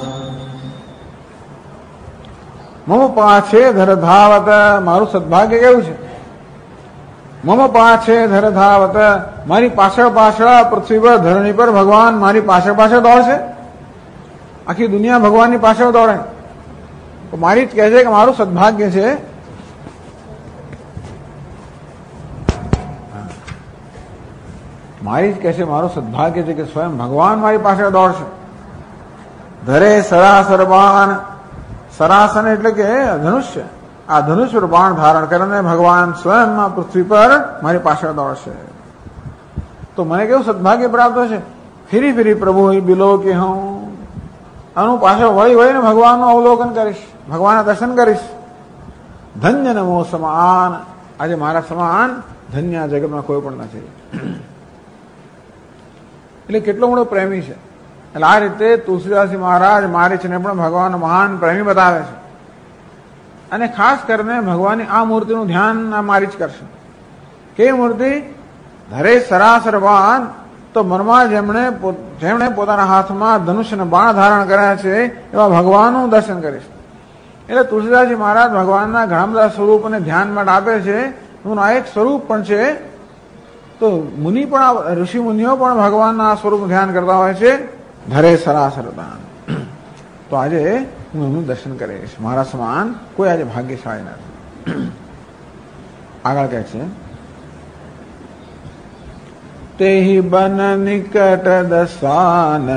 A: મમ પાછે ધર ધાવત, મારું સદભાગ્ય કેવું છે? મમ પાછે ધર ધાવત, મારી પાછળ પૃથ્વી પર ધરણી પર ભગવાન મારી પાછળ દોડશે. આખી દુનિયા ભગવાનની પાછળ દોડે. તો મારી જ કહે છે કે મારું સદભાગ્ય છે. મારી જ કહે છે મારું સદભાગ્ય છે કે સ્વયં ભગવાન મારી પાછળ દોડશે. ધરે સરાસર બાણ, સરાસન એટલે કે ધનુષ્ય. આ ધનુષ્ય પર બાણ ધારણ કરીને ભગવાન સ્વયં પૃથ્વી પર મારી પાછળ દોડશે. તો મને કેવું સદભાગ્ય પ્રાપ્ત છે? ફેરી ફેરી પ્રભુ બિલો કે હું આનું પાછળ વળીને ભગવાનનું અવલોકન કરીશ, ભગવાનના દર્શન કરીશ. ધન્ય નમો સમાન, આજે મારા સમાન ધન્ય આ જગતમાં કોઈ પણ નથી. એટલે કેટલો મોટો પ્રેમી છે. એટલે આ રીતે તુલસીદાસજી મહારાજ મારીચને પણ ભગવાનનો મહાન પ્રેમી બતાવે છે. અને ખાસ કરીને ભગવાનની આ મૂર્તિનું ધ્યાન આ મારી જ કરશે. કે મૂર્તિ ધરે સરાસર બાણ, તો મનમાં જેમણે પોતાના હાથમાં ધનુષ્યના બાણ ધારણ કર્યા છે એવા ભગવાનનું દર્શન કરીશ. એટલે તુલસીદાસજી મહારાજ ભગવાનના ઘણા બધા સ્વરૂપને ધ્યાન માટે આપે છે. એનું આ એક સ્વરૂપ પણ છે. તો ઋષિ મુનિઓ પણ ભગવાનના સ્વરૂપનું ધ્યાન કરતા હોય છે. ધરે સરાસર બાણ. તો આજે હું એમનું દર્શન કરીશ. મારા સમાન કોઈ આજે ભાગ્યશાળી નથી. આગળ કહે છે, તેહી બન નિકટ દસાનન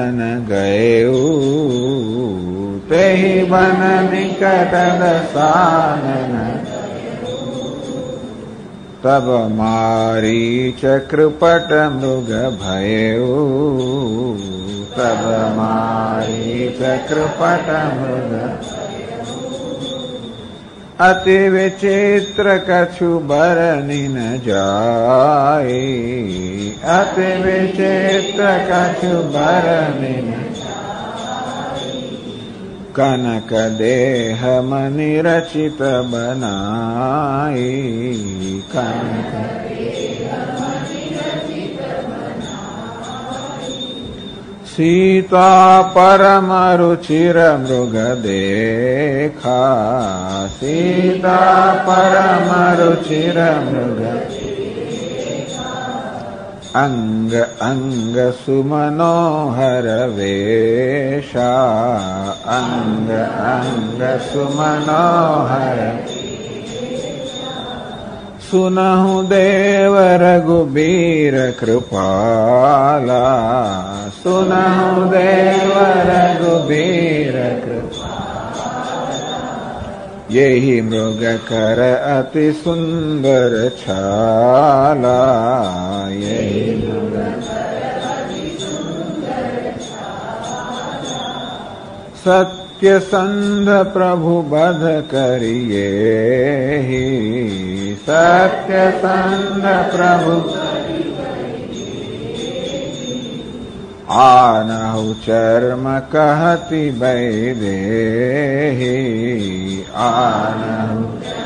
A: ગયું, તેહી બન નિકટ દસાનન तब मारीच कृपट मृग भयऊ, तब मारीच कृपट मृग अति विचित्र कछु बरनि न जाय, अति विचित्र कछु बरनि न कनक देह मनि रचित बनाई, कनक सीता परम रुचिर मृग देखा, सीता परम रुचिर मृग अंग अंग सुमनोहर वेशा, अंग अंग सुमनोहर सुनहु देव रघुबीर कृपाला, सुनहु देव रघुबीर कृपाला, यही मृग कर अति सुंदर छाला, यही मृग कर अति सुंदर छाला, सत्य संध प्रभु बध करिए ही, सत्य संध प्रभु आनहु चर्म कहति वैदेही, आनहु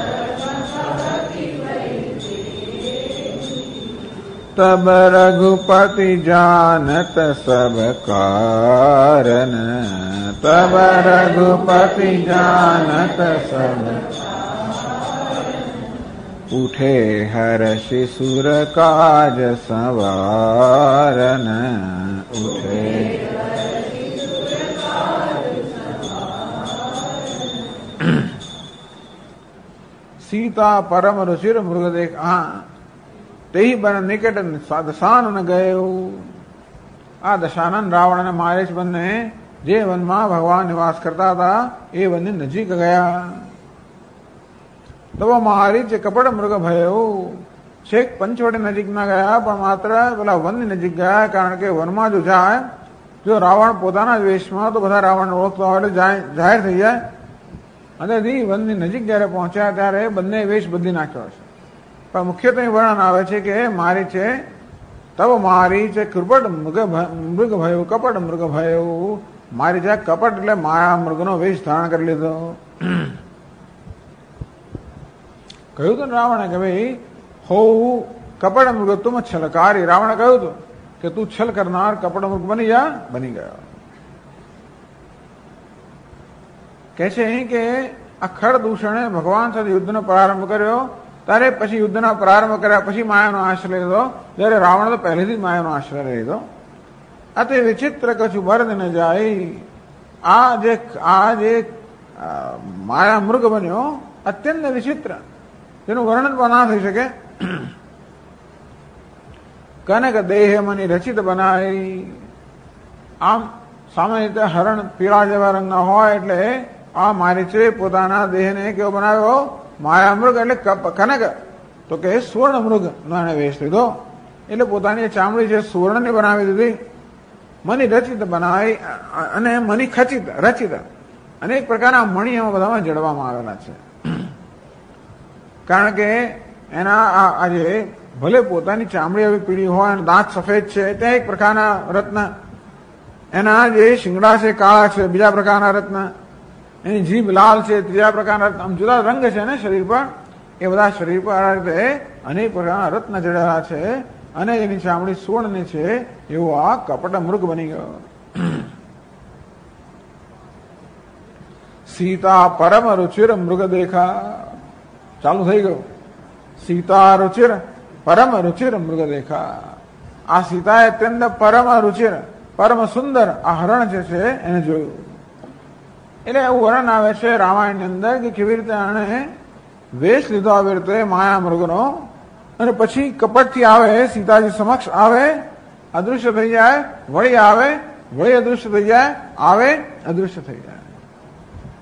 A: तब रघुपति जानत सब कारण, तब रघुपति जानत सब उठे हर्षि सुर काज संवारन, उठे सीता परम रुचिर मृग देख तेही बन निकट दशानन गयो, आ दशानन रावण ने मारे બંને જે વનમાં ભગવાન નિવાસ કરતા હતા એ વનની નજીક ગયા. તો મારી જે કપટ મૃગ ભયો છેક પંચવટી નજીક ના ગયા પણ માત્ર પેલા વનની નજીક ગયા, કારણ કે વનમાં જો જાય જો રાવણ પોતાના જ વેશમાં તો બધા રાવણ ઓળખતા હોય એટલે જાહેર થઈ જાય. અને વનની નજીક જયારે પહોંચ્યા ત્યારે બંને વેશ બદલી નાખ્યો છે. પણ મુખ્યત્વે વર્ણન આવે છે કે મારી છે તબ મારી છે કૃપટ મૃગ ભયો, કપટ મૃગ ભયો, મારી છે કપટ એટલે માયા મૃગનો વેશ ધારણ કરી લીધો. કહ્યું હતું રાવણે કે ભાઈ હોઉં કપટ મૃગ તુમ છલકારી, રાવણે કહ્યું હતું કે તું છલ કરનાર કપટ મૃગ બની જા, બની ગયો. કહે છે અહીં કે આ ખડ દૂષણે ભગવાન સાથે યુદ્ધનો પ્રારંભ કર્યો, ત્યારે પછી યુદ્ધના પ્રારંભ કર્યા પછી માયાનો આશ્રય લીધો, જયારે રાવણ તો પહેલેથી જ માયાનો આશ્રય લીધો. અતિ વિચિત્ર કશું બરદ ન જાય. આ જે માયા મૃગ બન્યો અત્યંત વિચિત્ર, જેનું વર્ણન પણ ના થઈ શકે. કનક દેહ મની રચિત બનાવી. આમ સામાન્ય રીતે હરણ પીળા જેવા રંગના હોય એટલે આ મારીચે પોતાના દેહને કેવો બનાવ્યો? માયા મૃગ એટલે કનક, તો કે સુવર્ણ મૃગ નો એને વેશ લીધો. એટલે પોતાની ચામડી છે સુવર્ણની બનાવી દીધી. મની રચિત બનાવી અને મની ખચિત રચિત, અનેક પ્રકારના મણી એમાં બધામાં જડવામાં આવેલા છે. કારણ કે એના આજે ભલે પોતાની ચામડી એવી પીળી હોય અને દાંત સફેદ છે, ત્યાં એક પ્રકારના રત્ન, એના જે શિંગડા છે કાળા છે બીજા પ્રકારના રત્ન, એની જીભ લાલ છે ત્રીજા પ્રકારના રત્ન, આમ જુદા રંગ છે ને શરીર પર, એ બધા શરીર પર આ રીતે અનેક પ્રકારના રત્ન જડેલા છે અને એની ચામડી સુવર્ણની છે. એવો આ કપટ મૃગ બની ગયો. સીતા પરમ રુચિર મૃગ દેખા, ચાલુ થઈ ગયું. સીતા રુચિર પરમ રુચિર મૃગ દેખા. આ સીતાએ અત્યંત પરમ રુચિર પરમ સુંદર આ હરણ જે છે એને જોયું. એટલે એવું વર્ણન આવે છે રામાયણની અંદર કે કેવી રીતે આને વેશ લીધો આવી રીતે માયા મૃગનો, અને પછી કપટથી આવે સીતાજી સમક્ષ આવે, અદૃશ્ય થઈ જાય, વળી આવે, વળી અદૃશ્ય થઈ જાય, આવે અદૃશ્ય થઈ જાય.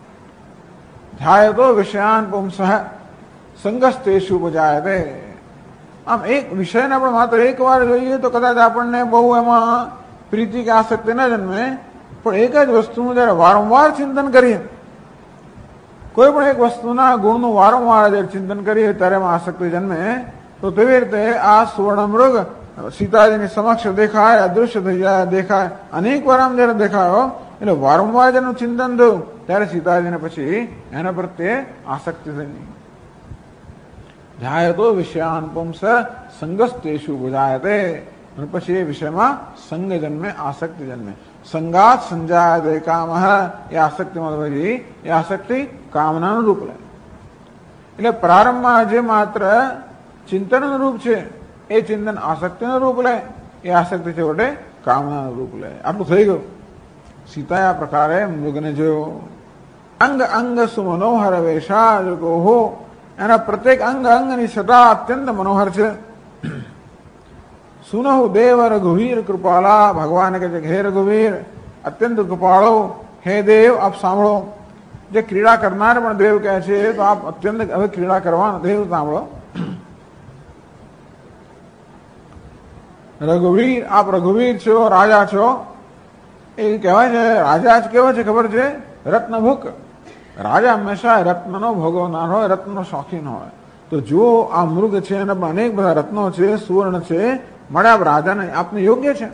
A: ધ્યાય તો વિષયાન પુંસઃ સંગસ્તેષુ ઉપજાયતે. આમ એક વિષયને આપણે માત્ર એક વાર જોઈએ તો કદાચ આપણને બહુ એમાં પ્રીતિ કે આસક્તિ ન જન્મે, પણ એક જ વસ્તુનું જયારે વારંવાર ચિંતન કરીએ, કોઈ પણ એક વસ્તુના ગુણનું વારંવાર જયારે ચિંતન કરીએ ત્યારે એમાં આસક્તિ જન્મે. તો તેવી રીતે આ સુવર્ણ મૃગ સીતાજીની સમક્ષ દેખાય, અદૃશ્ય થઈ જાય, દેખાય, અનેક વાર આમ જયારે દેખાયો એટલે વારંવાર જેનું ચિંતન થયું ત્યારે સીતાજીને પછી એના પ્રત્યે આસક્તિ થઈ. જાયતો વિષયાન પુંસ સંગસ્તેષુ બુજાયતે, અને પછી એ વિષયમાં સંગ જન્મે, આસક્તિ જન્મે. સંગાત સંજાયતે કામ, એ આસક્તિમાં પછી એ આસક્તિ કામનાનું રૂપ લે. એટલે પ્રારંભમાં જે માત્ર ચિંતનનું રૂપ છે એ ચિંતન આસક્તિનું રૂપ લે, એ આસક્તિ છે વટે કામનાનું રૂપ લે. આટલું થઈ ગયું. સીતાએ આ પ્રકારે મૃગને જોયો. અંગ અંગ સુમનોહર વેશા હો, એના પ્રત્યેક અંગ અંગની સટા અત્યંત મનોહર છે. સુનહુ દેવ રઘુવીર કૃપાલા, ભગવાન કહે છે હે રઘુવીર અત્યંત કૃપાળો, હે દેવ આપ સાંભળો. જે ક્રીડા કરનાર પણ દેવ કહે છે તો આપ અત્યંત હવે ક્રીડા કરવાના દેવ સાંભળો. રઘુવીર આપ રઘુવીર છો, રાજા છો. એ કહેવાય છે રાજા જ કેવો છે ખબર છે? રત્નભૂક. રાજા હંમેશા રત્નનો ભોગવનાર હોય, રત્નનો શોખીન હોય. તો જો આ મૃગ છે અને અનેક બધા રત્નો છે, સુવર્ણ છે, મળ્યા રાજાને આપને યોગ્ય છે.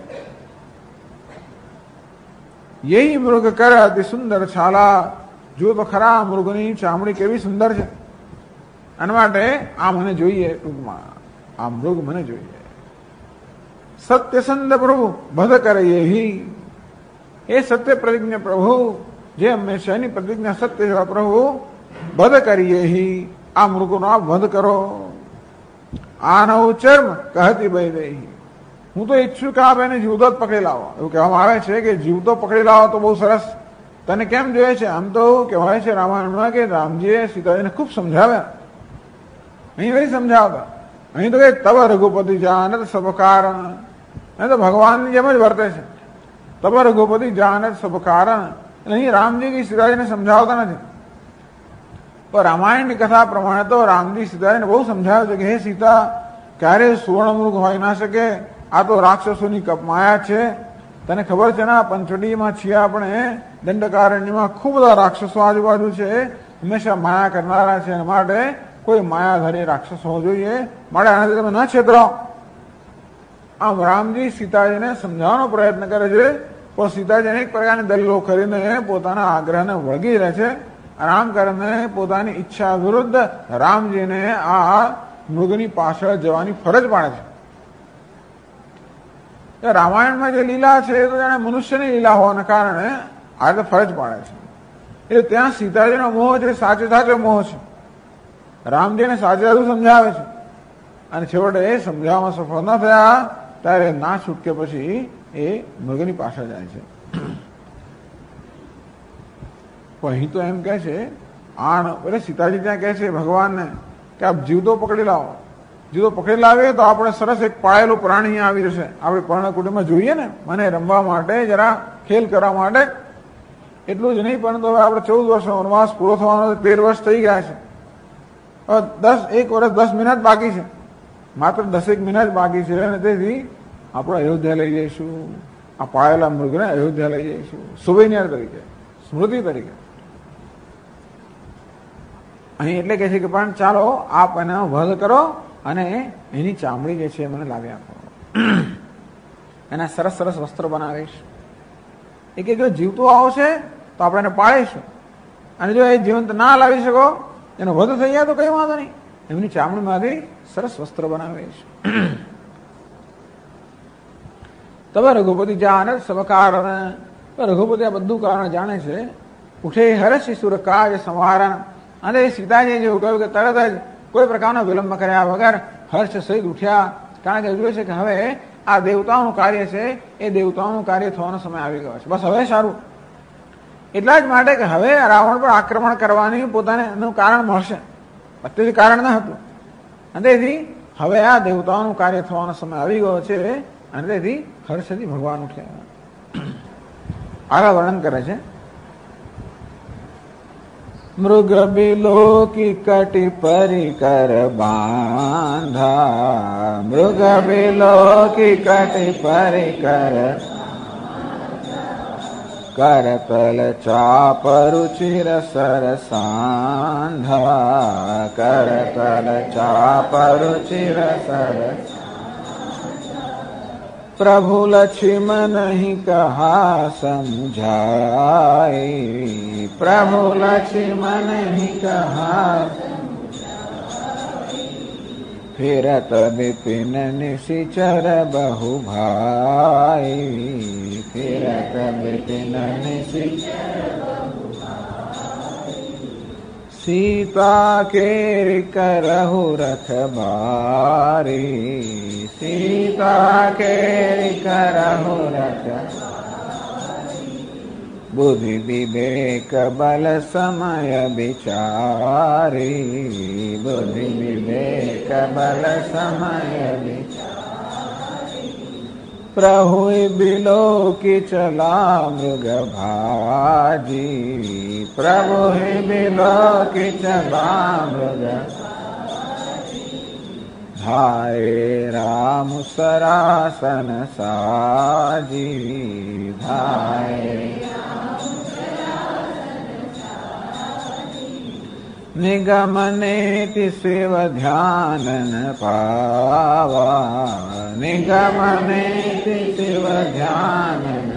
A: યહી મૃગ કર અતિ સુંદર છાલા, જો તો ખરા મૃગની ચામડી કેવી સુંદર છે. આના માટે આ મને જોઈએ, ટૂંકમાં આ મૃગ મને જોઈએ. સત્યસંદ પ્રભુ બધ કરે યહી, એ સત્ય પ્રતિજ્ઞા પ્રભુ, જે હંમેશાની પ્રતિજ્ઞા સત્ય જેવા પ્રભુ, બધ કરીએ હી, આ મૃગોનો આપ વધ કરો. આનવ ચર્મ કહતી બહી રહી, હું તો ઈચ્છું કે આપ એને જીવતો જ પકડી લાવો. એવું કહેવામાં આવે છે કે જીવતો પકડી લાવો તો બહુ સરસ. તને કેમ જોઈએ છે? આમ તો કહેવાય છે રામાયણમાં કે રામજીએ સીતાજીને ખૂબ સમજાવ્યા. અહીં નહીં સમજાવતા, અહીં તો કે તવ રઘુપતિ જાનત સબ કારણ, અહીં તો ભગવાનની જેમ જ વર્તે છે. તબ રઘુપતિ જાનત સબ કારણ, અહીં રામજી કે સીતાજીને સમજાવતા નથી. પણ રામાયણની કથા પ્રમાણે તો રામજી સીતાજીને બહુ સમજાવે છે કે હે સીતા, ક્યારે સુવર્ણમૃગ હોઈ ના શકે, આ તો રાક્ષસોની કપમાયા છે. તને ખબર છે ને પંચડીમાં છીએ આપણે, દંડકારણ્યમાં ખૂબ બધા રાક્ષસો આજુબાજુ છે, હંમેશા માયા કરનારા છે. એના માટે કોઈ માયાધારી રાક્ષસ હોવો જોઈએ, માટે આનાથી તમે ન છેતરો. આમ રામજી સીતાજીને સમજાવવાનો પ્રયત્ન કરે છે, પણ સીતાજી અનેક પ્રકારની દલીલો કરીને પોતાના આગ્રહને વળગી રહે છે. આરામ કરીને પોતાની ઈચ્છા વિરુદ્ધ રામજીને આ મૃગની પાછળ જવાની ફરજ પાડે છે. રામાયણમાં જે લીલા છે એ તો જાણે મનુષ્યની લીલા હોવાના કારણે આ રીતે ફરજ પાડે છે. એટલે ત્યાં સીતાજીનો મોહ છે, સાચો સાચો મોહ છે. રામજીને સાચું સાચું સમજાવે છે, અને છેવટે એ સમજાવવામાં સફળ ન થયા ત્યારે ના છૂટકે પછી એ મૃગની પાછળ જાય છે. પણ અહીં તો એમ કહે છે આણ, એટલે સીતાજી ત્યાં કહે છે ભગવાનને કે આપ જીવતો પકડી લાવો. જીવતો પકડી લાવીએ તો આપણે સરસ એક પાળેલું પ્રાણી અહીંયા આવી જશે. આપણે પર્ણકુટીમાં જોઈએ ને, મને રમવા માટે, જરા ખેલ કરવા માટે. એટલું જ નહીં, પરંતુ હવે આપણે 14 વર્ષનો વનવાસ પૂરો થવાનો 13 વર્ષ થઈ ગયા છે. હવે 1 વર્ષ 10 મિનિટ બાકી છે, માત્ર 10 મિનિટ બાકી છે. અને તેથી આપણે અયોધ્યા લઈ જઈશું, આ પાળેલા મૃગને અયોધ્યા લઈ જઈશું, સુવેનિયર તરીકે, સ્મૃતિ તરીકે. અહીં એટલે કે છે કે પણ ચાલો આપ એનો વધ કરો અને એની ચામડી જે છે મને લાવી આપો, એના સરસ સરસ વસ્ત્રો બનાવીશ. એ કે જો જીવતું આવશે તો આપણે એને પાળીશું, અને જો એ જીવંત ના લાવી શકો, એનો વધ થઈ જાય તો કઈ વાંધો નહીં, એમની ચામડીમાંથી સરસ વસ્ત્ર બનાવીશ. તમે રઘુપતિ જાણે સબ કારણ, રઘુપતિ આ બધું કારણ જાણે છે. ઉઠે હર્ષ સુર કાજ સંવારણ, અને સીતાજી જેવું કહ્યું કે તરત જ કોઈ પ્રકારનો વિલંબ કર્યા વગર હર્ષ સહિત ઉઠ્યા. કારણ કે જોયું છે કે હવે આ દેવતાઓનું કાર્ય છે, એ દેવતાઓનું કાર્ય થવાનો સમય આવી ગયો છે. બસ હવે સારું. એટલા જ માટે કે હવે રાવણ પર આક્રમણ કરવાની પોતાને એનું કારણ મળશે, અત્યારે કારણ ન હતું. અને તેથી હવે આ દેવતાઓનું કાર્ય થવાનો સમય આવી ગયો છે, અને તેથી હર્ષથી ભગવાન ઉઠ્યા. આગળ વર્ણન કરે છે મૃગ બિલો કી કટી પરિકર બાંધા, મૃગ બિલો કી કટી પરિકર, કરતલ ચાપ રુચિર સરસાંધા, કરતલ ચાપ રુચિર સરસ, प्रभु लक्ष्मण नहीं कहा समझाई, प्रभु लक्ष्मण नहीं कहा, फिरत विपिन निशिचर बहु भाई, फिरत विपिन निशिचर, सीता केरि करहु रखबारी, सीता केरि करहु रखबारी, बुद्धि विवेक बल समय विचारी, बुद्धि विवेक बल समय विचारी, प्रभु बिलो की चला मृग भाजी, प्रभु बिलो की चला मृग, धाये राम सरासन साजी, धाये निगमनेति शिव ध्यान न पावा, निगमनेति शिव ध्यान न,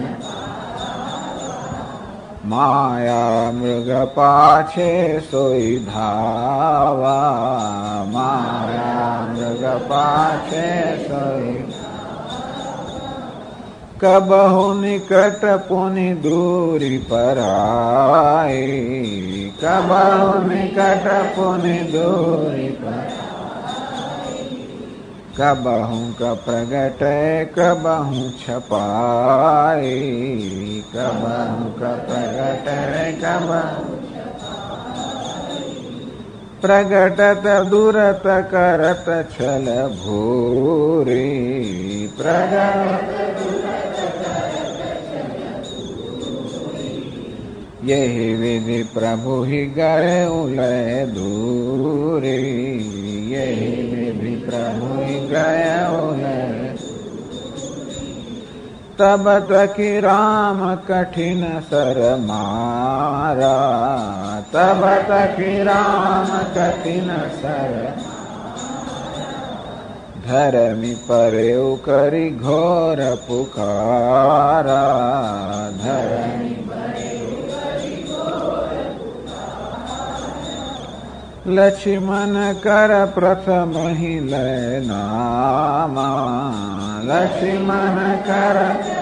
A: माया मृग पाछे सोई धावा, माया मृग पाछे सोई, कबहु निकट पुनि दूरी पराई, कबहु निकट पुनि दूरी पराई, कबहु क प्रगट कबहु छपाई, कबहु क प्रगट कबहु प्रगटत दूरत करत छल भूरी, प्रगट यही विधि प्रभु ही गए उलय दूरी, यही विधि प्रभु ही गए उलय, तब तकी राम कठिन सर मारा, तब तकी राम कठिन सर, धरमी परेउ करी घोर पुकारा, धरमी लक्ष्मण कर प्रथम ही लय नामा, लक्ष्मण कर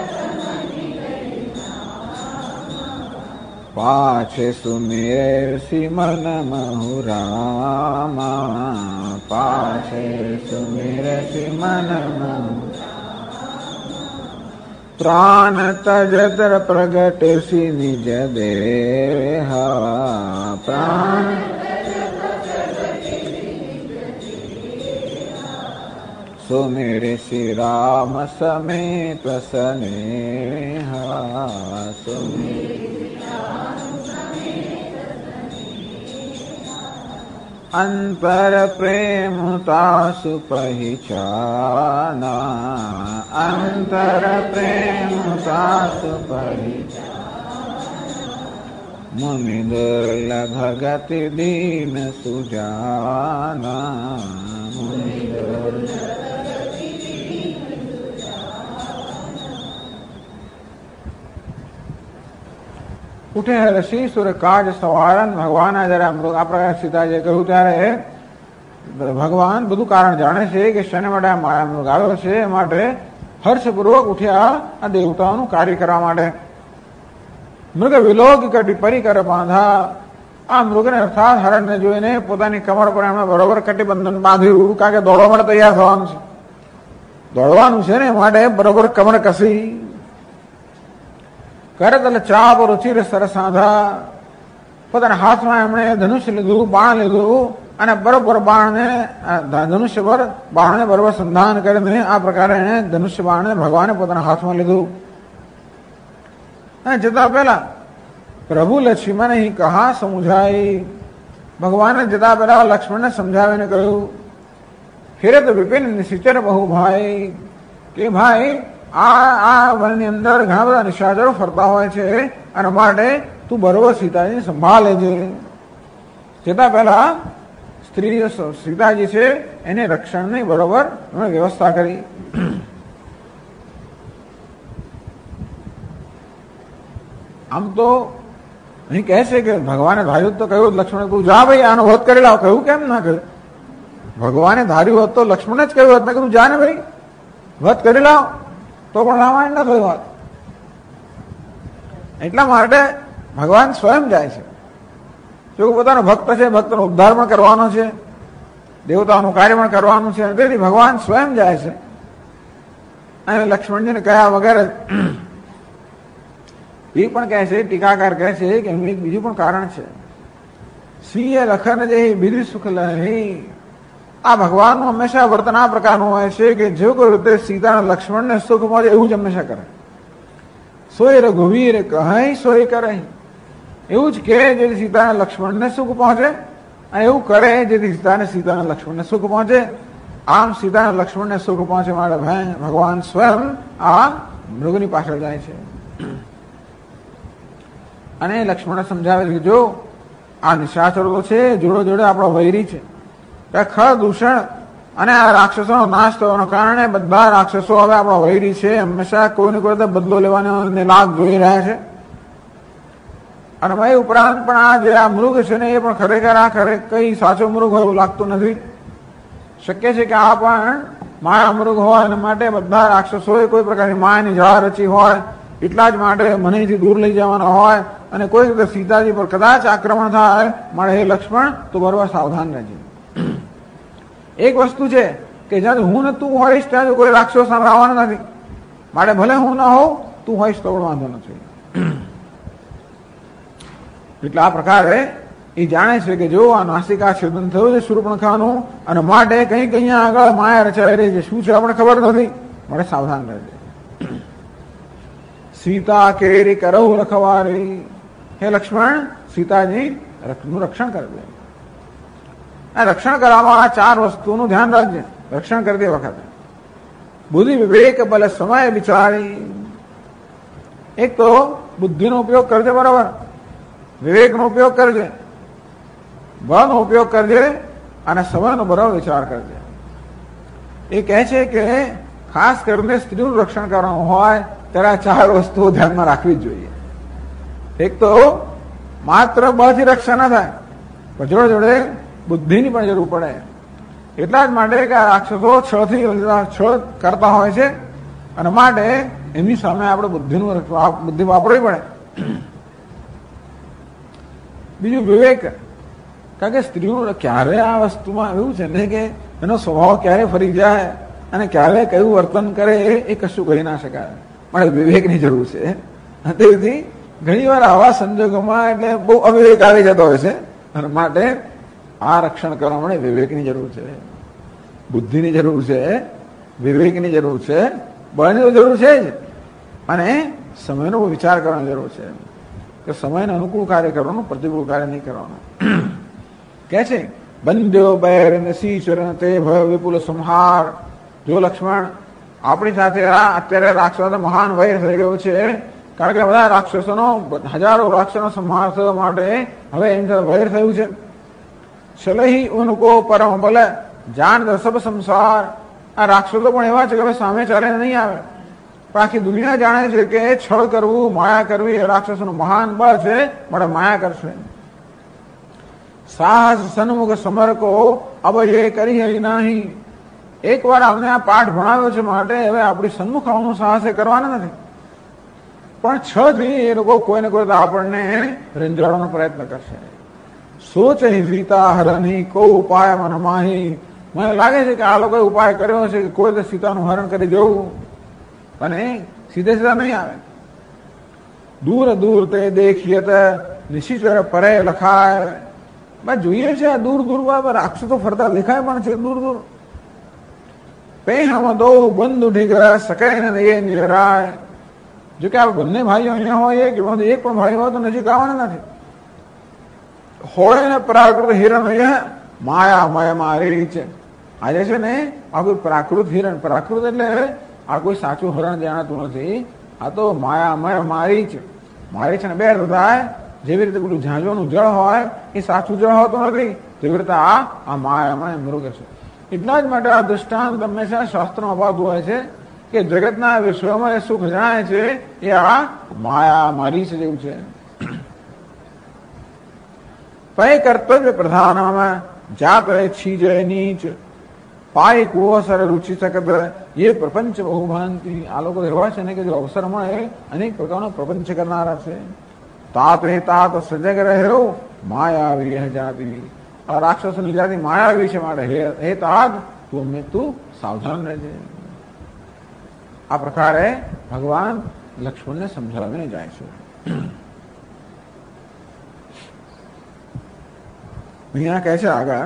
A: पाछे सुमिर सिमन महु रामा, पाछे सुमिर सिमन महु, प्राण तजतर प्रगट सी निज देहा, प्राण सो मेरे श्री राम समेत स्नेहा, सो अंतर प्रेम तासु पहिचाना, अंतर प्रेम तासु पहिचाना, मुनि दुर्लभ गति दीन सुजाना, मुनि दुर्लभ ઉઠે ઋષિ સુર કાજ સવારન ભગવાન જયારે આ પ્રકારે સીતાજીએ કહ્યું ત્યારે ભગવાન બધું કારણ જાણે છે કે શેને માટે આ મૃગ આવ્યો છે, એ માટે હર્ષપૂર્વક ઉઠ્યા આ દેવતાઓનું કાર્ય કરવા માટે. મૃગ વિલોક કટી પરિકર બાંધા, આ મૃગને અર્થાત હરણને જોઈને પોતાની કમર પર એમણે બરોબર કટિબંધન બાંધ્યું, કારણ કે દોડવા માટે તૈયાર થવાનું છે, દોડવાનું છે ને માટે બરોબર કમર કસી. કરતલ ચાપ રુચિર સરસાંધા, પોતાના હાથમાં એમણે ધનુષ્ય લીધું, બાણ લીધું અને બરોબર બાણને ધનુષ્ય પર બાણને બરોબર સંધાન કરીને આ પ્રકારે એને ધનુષ્ય બાણને ભગવાને પોતાના હાથમાં લીધું. અને જતા પહેલા પ્રભુ લક્ષ્મણ અહીં કહા સમુઝાઈ, ભગવાને જતા પહેલા લક્ષ્મણને સમજાવીને કહ્યું, ફેરે તો વિપિન નિશિચર બહુ ભાઈ, કે ભાઈ આ વનની અંદર ઘણા બધા નિશાચરો ફરતા હોય છે, અને માટે તું બરોબર સીતાજીને સંભાળ લેજે. જતા પહેલા સ્ત્રી સીતાજી છે એને રક્ષણની બરોબર વ્યવસ્થા કરી. આમ તો અહીં કહે છે કે ભગવાને ધાર્યું તો કહ્યું લક્ષ્મણ, તું જા ભાઈ આનો વધ કરી લાવ. કહ્યું કેમ ના કહ્યું? ભગવાને ધાર્યું હોત તો લક્ષ્મણે જ કહ્યું હોત, મેં કીધું જા ને ભાઈ વધ કરી લાવ, તો પણ રામાયણ ના થયું હોત. એટલા માટે ભગવાન સ્વયં જાય છે. જો પોતાનો ભક્ત છે, ભક્તનો ઉદ્ધાર પણ કરવાનો છે, દેવતાનું કાર્ય પણ કરવાનું છે, તેથી ભગવાન સ્વયં જાય છે. અને લક્ષ્મણજીને કયા વગર એ પણ કહે છે, ટીકાકાર કહે છે કે એનું એક બીજું પણ કારણ છે. સિંહે લખન જે બીજું સુખ લઈ. આ ભગવાનનું હંમેશા વર્તન આ પ્રકારનું હોય છે કે જો કોઈ રીતે સીતાના લક્ષ્મણને સુખ મળે એવું જ હંમેશા કરે. સોય રઘુવીર કહે સોય કરે, એવું જ કે જેથી સીતાના લક્ષ્મણને સુખ પહોંચે, અને એવું કરે જેથી સીતાના લક્ષ્મણને સુખ પહોંચે. આમ સીતાના લક્ષ્મણને સુખ પહોંચે માટે ભગવાન સ્વયં આ મૃગની પાછળ જાય છે. અને લક્ષ્મણને સમજાવે છે કે જો આ નિશાચરો તો છે જોડે જોડે આપણો વૈરી છે, ખર દૂષણ અને આ રાક્ષસોનો નાશ થવાના કારણે બધા રાક્ષસો હવે આપણો વૈરી છે, હંમેશા કોઈને કોઈ બદલો લેવાનો લાભ જોઈ રહ્યા છે. અને ભાઈ ઉપરાંત પણ આ જે આ મૃગ છે ને એ પણ ખરેખર આ કઈ સાચો મૃગ હોય એવું લાગતું નથી. શક્ય છે કે આ પણ માયા મૃગ હોય, અને માટે બધા રાક્ષસોએ કોઈ પ્રકારની માયાની જાળ રચી હોય, એટલા જ માટે મનેથી દૂર લઈ જવાના હોય, અને કોઈ રીતે સીતાજી પર કદાચ આક્રમણ થાય મારે હે લક્ષ્મણ તો બરોબર સાવધાન રહેજે. એક વસ્તુ છે કે જ્યાં હું ને તું હોઈશ ત્યાં કોઈ રાક્ષસો સામે આવવાનો નથી, માટે ભલે હું ન હોઉં તું હોઈશ તો વાંધો નથી. એટલે આ પ્રકારે એ જાણે છે કે જો આ નાસિકા છેદન થયું છે શૂર્પણખાનું, અને માટે કંઈક અહીંયા આગળ માયા રચાઈ રહી છે, શું છે આપણે ખબર નથી, માટે સાવધાન રહેજે. સીતા કેરી કરવું રખવારી, હે લક્ષ્મણ સીતાજી નું રક્ષણ કરજે. આ રક્ષણ કરવામાં આ ચાર વસ્તુનું ધ્યાન રાખજે રક્ષણ કરતી વખતે. બુદ્ધિ વિવેક બલ સમય વિચારી. એક તો બુદ્ધિનો ઉપયોગ કરજે બરાબર, વિવેકનો ઉપયોગ કરજે, બળનો ઉપયોગ કરજે, અને સમયનો બરાબર વિચાર કરજે. એ કહે છે કે ખાસ કરીને સ્ત્રીનું રક્ષણ કરવાનું હોય ત્યારે આ ચાર વસ્તુઓ ધ્યાનમાં રાખવી જ જોઈએ. એક તો માત્ર બળથી રક્ષણ ન થાય, પણ જોડે જોડે બુદ્ધિની પણ જરૂર પડે. એટલા જ માટે કે રાક્ષસો છળ કરતા હોય છે, અને માટે એમની સામે આપણે બુદ્ધિ વાપરવી પડે. બીજું વિવેક, કારણ કે સ્ત્રીઓ ક્યારે આ વસ્તુમાં એવું છે ને કે એનો સ્વભાવ ક્યારે ફરી જાય અને ક્યારે કયું વર્તન કરે એ કશું કહી ના શકાય, માટે વિવેકની જરૂર છે. તેથી ઘણી વાર આવા સંજોગોમાં એટલે બહુ અવિવેક આવી જતો હોય છે, અને માટે આ રક્ષણ કરવા માટે વિવેકની જરૂર છે, બુદ્ધિની જરૂર છે, વિવેકની જરૂર છે, બળની તો જરૂર છે જ, અને સમયનો વિચાર કરવાની જરૂર છે કે સમયને અનુકૂળ કાર્ય કરવાનું, પ્રતિકૂળ કાર્ય નહીં કરવાનું. કે છે બંધ્યો બૈર નસીચર તે ભય વિપુલ સંહાર. જો લક્ષ્મણ આપણી સાથે અત્યારે રાક્ષસો મહાન વૈર થઈ ગયો છે, કારણ કે બધા રાક્ષસોનો હજારો રાક્ષસોનો સંહાર થવા માટે હવે એમ વૈર થયું છે. સલહી ઉनको પરમ બલ જાન સબ સંસાર. આ રાક્ષસો પણ એવા છે કે હવે સામે ચાલે નહીં આવે, પણ આખી દુનિયા જાણે છે કે છળ કરવું, માયા કરવી એ રાક્ષસોનું મહાન બળ છે, માટે માયા કરશે. સાહસ સન્મુખ સમરકો અબ એ કરી નહીં. એક વાર આપણે આ પાઠ ભણાવ્યો છે, માટે હવે આપણી સન્મુખ આવવાનું સાહસ એ કરવાના નથી, પણ છથી એ લોકો કોઈને કોઈ આપણને રેંજાડવાનો પ્રયત્ન કરશે. સોચ સીતા હરણી કો ઉપાય મને માહી. મને લાગે છે કે આ લોકોએ ઉપાય કર્યો છે કે કોઈ સીતાનું હરણ કરી જવું, અને સીધે સીધા નહીં આવે. દૂર દૂર તે દેખીએ તો નિશિચર પરે લખાય. બસ જોઈએ છે આ દૂર દૂર રાક્ષસો ફરતા દેખાય પણ છે દૂર દૂર. તે હમ દો બંધુ ઢીકરા સકાય ને એ નિરાય. જો કે આ બંને ભાઈઓ અહીંયા હોય એક પણ ભાઈ હોય તો નજીક આવવાના નથી. હોય ને પ્રાકૃત હિરણ અહીંયા માયામય મારેલી છે. આજે છે ને આ કોઈ પ્રાકૃત હિરણ, પ્રાકૃત એટલે આ કોઈ સાચું હરણ જાણતું નથી, આ તો માયામય મારી છે. મારી છે ને બે અર્થ થાય. જેવી રીતે પેલું ઝાંઝવાનું જળ હોય એ સાચું જળ હોતું નથી, જેવી રીતે આ માયામય મૃગ છે. એટલા જ માટે આ દૃષ્ટાંત હંમેશા શાસ્ત્રમાં અપાતું હોય છે કે જગતના વિશ્વમાં એ સુખ જણાય છે એ આ માયા મારી છે જેવું છે. પય કર્તવ્ય પ્રધાનમાં જાત રહે છીજય નીચ પાય કુવો સર રુચિ સકત એ પ્રપંચ બહુ ભાંતિ. આ લોકો એવા છે ને કે જો અવસર મળે અનેક પ્રકારનો પ્રપંચ કરનારા છે. तात रे तात સજગ રહ્યો માયાવી જાતિ. આ રાક્ષસોની જાતિ માયાવી છે, માટે હે તાત તું સાવધાન રહેજે. આ પ્રકારે ભગવાન લક્ષ્મણને સમજાવીને જાય છે. અહીંયા કહે છે આગળ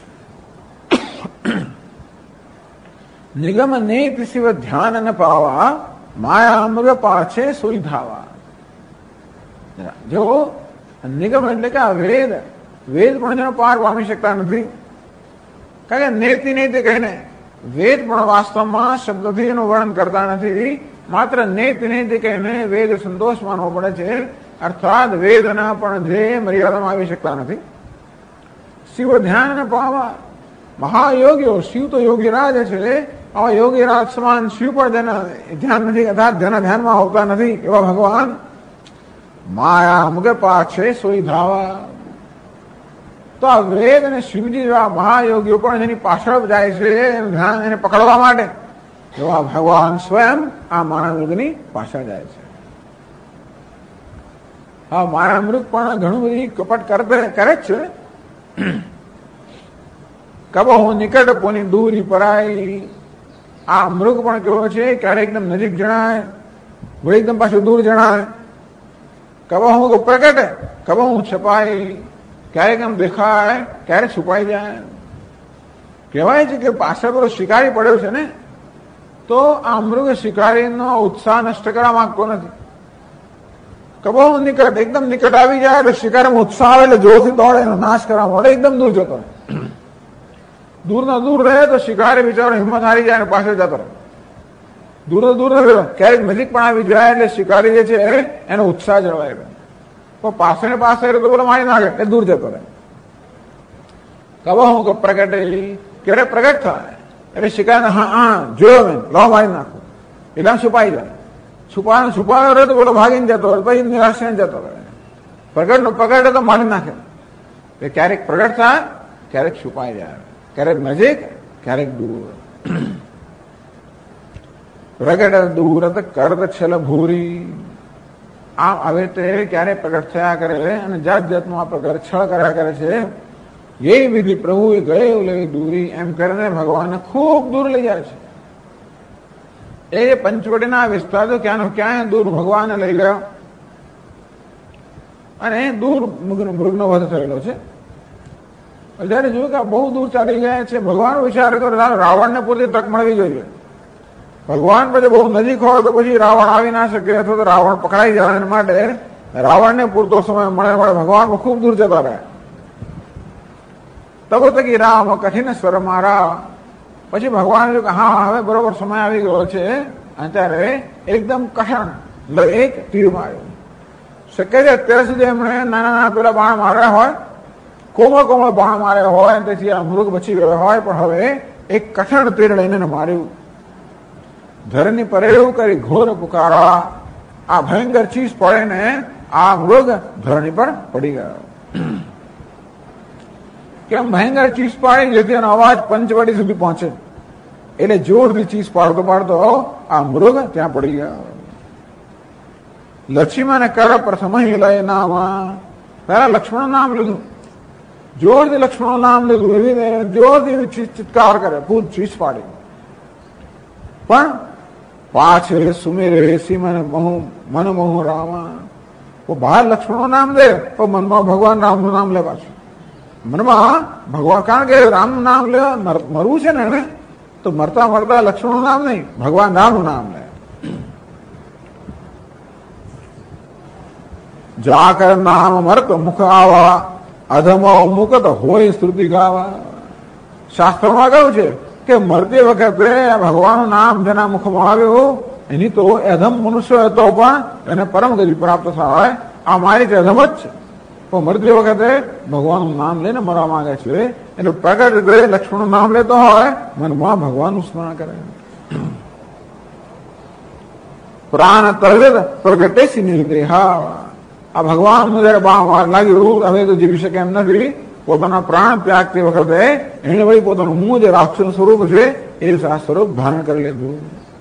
A: નિગમ નેત શિવ ધ્યાન ન પાવા માયા મૃગ પાછે સુઈ ધાવા. જો નિગમ એટલે કે આ વેદ પણ જેનો પાર પામી શકતા નથી. કારણ કે નેતિ નેતિ કહીને વેદ પણ વાસ્તવમાં શબ્દથી એનું વર્ણન કરતા નથી, માત્ર નેતિ નેતિ કહીને વેદ સંતોષ માનવો પડે છે. અર્થાત વેદના પણ ધ્યેય મર્યાદામાં આવી શકતા નથી. શિવ ધ્યાન પાવા મહાયોગીઓ, શિવ તો યોગીરાજ છે, આવા યોગીરાજ સમાન શિવ પર જેના ધ્યાન નથી, અર્થાત જેના ધ્યાનમાં હોતા નથી એવા ભગવાન માયા મુગે પાછે સોઈ ધાવા. તો આ વેદ અને શિવજી જેવા મહાયોગીઓ પણ જેની પાછળ જાય છે એનું ધ્યાન એને પકડવા માટે, એવા ભગવાન સ્વયં આ માયામૃગની પાછળ જાય છે. હા, માયામૃગ પણ ઘણું બધી કપટ કરે જ છે. કબહુ નિકટ પોની દૂરી પરાય. આ મૃગ પણ કેવો છે, ક્યારેક એકદમ નજીક જણાય, વળી એકદમ પાછું દૂર જણાય. કબહુ પ્રગટે કબહુ છપાય, ક્યારેક આમ દેખાય ક્યારેક છુપાઈ જાય. કહેવાય છે કે પાછળ પેલો શિકારી પડ્યો છે ને, તો આ મૃગ શિકારીનો ઉત્સાહ નષ્ટ કરવા માંગતો નથી. કબહુ નિકટ, એકદમ નિકટ આવી જાય એટલે શિકારીમાં ઉત્સાહ આવે એટલે જોરથી દોડે, એનો નાશ કરવા માટે એકદમ દૂર જતો રહે. દૂરના દૂર રહે તો શિકારી બિચારો હિંમત હારી જાય અને પાછળ જતો રહે. દૂર રહે, ક્યારેક નજીક પણ આવી જાય એટલે શિકારી જે છે એનો ઉત્સાહ જળવાય. તો પાસે તો બોલો મારી નાખે એટલે દૂર જતો રહે. કબહુ પ્રગટે, ક્યારે પ્રગટ થાય એટલે શિકારી હા જોયો મેં, લો મારી નાખો એટલે છુપાઈ જાય. છુપાયો રહે તો બોલો ભાગીને જતો રહે, પછી નિરાશ જતો રહે. પ્રગટે તો મારી નાખે. ક્યારેક પ્રગટ થાય, ક્યારેક છુપાઈ જાય, ક્યારેક નજીક, ક્યારેક દૂર. પ્રગટ દૂર કરત છલ ભૂરી. આમ આવે તે ક્યારે પ્રગટ થયા કરે અને જાત જાતનું આ પ્રકાર છળ કર્યા કરે છે. એ વિધિ પ્રભુ એ ગયે લઈ દૂરી એમ કરીને ભગવાનને ખૂબ દૂર લઈ જાય છે. એ પંચવટીના વિસ્તાર તો ક્યાં દૂર ભગવાનને લઈ ગયો અને દૂર મૃગનો વધ થયેલો છે. જયારે જોયું કે બહુ દૂર ચાલી ગયા છે, ભગવાન વિચારે તો રાવણને પૂરતી તક મળવી જોઈએ. ભગવાન પછી બહુ નજીક હોય તો પછી રાવણ આવી ના શકે, અથવા તો રાવણ પકડાઈ જાય. એના માટે રાવણને પૂરતો સમય મળે ભગવાન ખૂબ દૂર જતા રહે. તબો તકી રામ કઠિન સ્વર મારા. પછી ભગવાન કે હા હવે બરોબર સમય આવી ગયો છે, અત્યારે એકદમ કઠણ એક તીર માર્યો. શક્ય છે અત્યાર સુધી એમણે નાના પેલા બાણ માર્યા હોય, કોમળ બાણ માર્યા હોય, તેથી આ મૃગ બચી ગયો હોય, પણ હવે એક કઠણ તીર લઈને માર્યું. ધરની પર એવું કરી ઘોર પુકારા. આ ભયંકર ચીજ પડે ને આ મૃગ ધરણી પર પડી ગયો. કેમ ભયંકર ચીજ પાડી જેથી એનો અવાજ પંચવટી સુધી પહોંચે, એટલે જોરથી ચીજ પાડતો આ મૃગ ત્યાં પડી ગયો. લક્ષ્મણ કર પ્રથમ લય નામા. પહેલા લક્ષ્મણ નામ લીધું, જોરથી લક્ષ્મણ નામ લીધું, એવી જોરથી ચિત્કાર કરે, પૂત ચીજ પાડી. પણ પાછે સુમેરે સી મન મોહ રામા. બહાર લક્ષ્મણનું નામ દે તો મનમાં ભગવાન રામનું નામ લે. પાછું મનમાં ભગવાન, કારણ કે રામનું નામ લે મરવું છે ને, તો મરતા લક્ષ્મણનું નામ નહીં, ભગવાન રામનું નામ લે.
B: જાકર નામ મર્ત મુખ આવા અધમ મુકત હોય સ્તુતિ ગાવા. શાસ્ત્રોમાં કહ્યું છે કે મરતી વખતે ભગવાનનું નામ જેના મુખમાં આવ્યું એની તો અધમ મનુષ્ય હતો પણ એને પરમ ગતિ પ્રાપ્ત થાય. આ મારી જ અધમ જ છે. તો મરતી વખતે ભગવાનનું નામ લઈને મરવા માંગે છે એટલે પ્રગટ રીતે લક્ષ્મણનું નામ લેતો હોય મનમાં ભગવાનનું સ્મરણ કરે. પ્રાણ તરત પ્રગટે નિર્દેહા. આ ભગવાનનું જયારે બાર લાગ્યું હવે તો જીવી શકે એમ નથી. પોતાના પ્રાણ ત્યાગ તે વખતે એને વળી પોતાનું મું જે રાક્ષસ સ્વરૂપ છે એ સ્વરૂપ ધારણ કરી લીધું.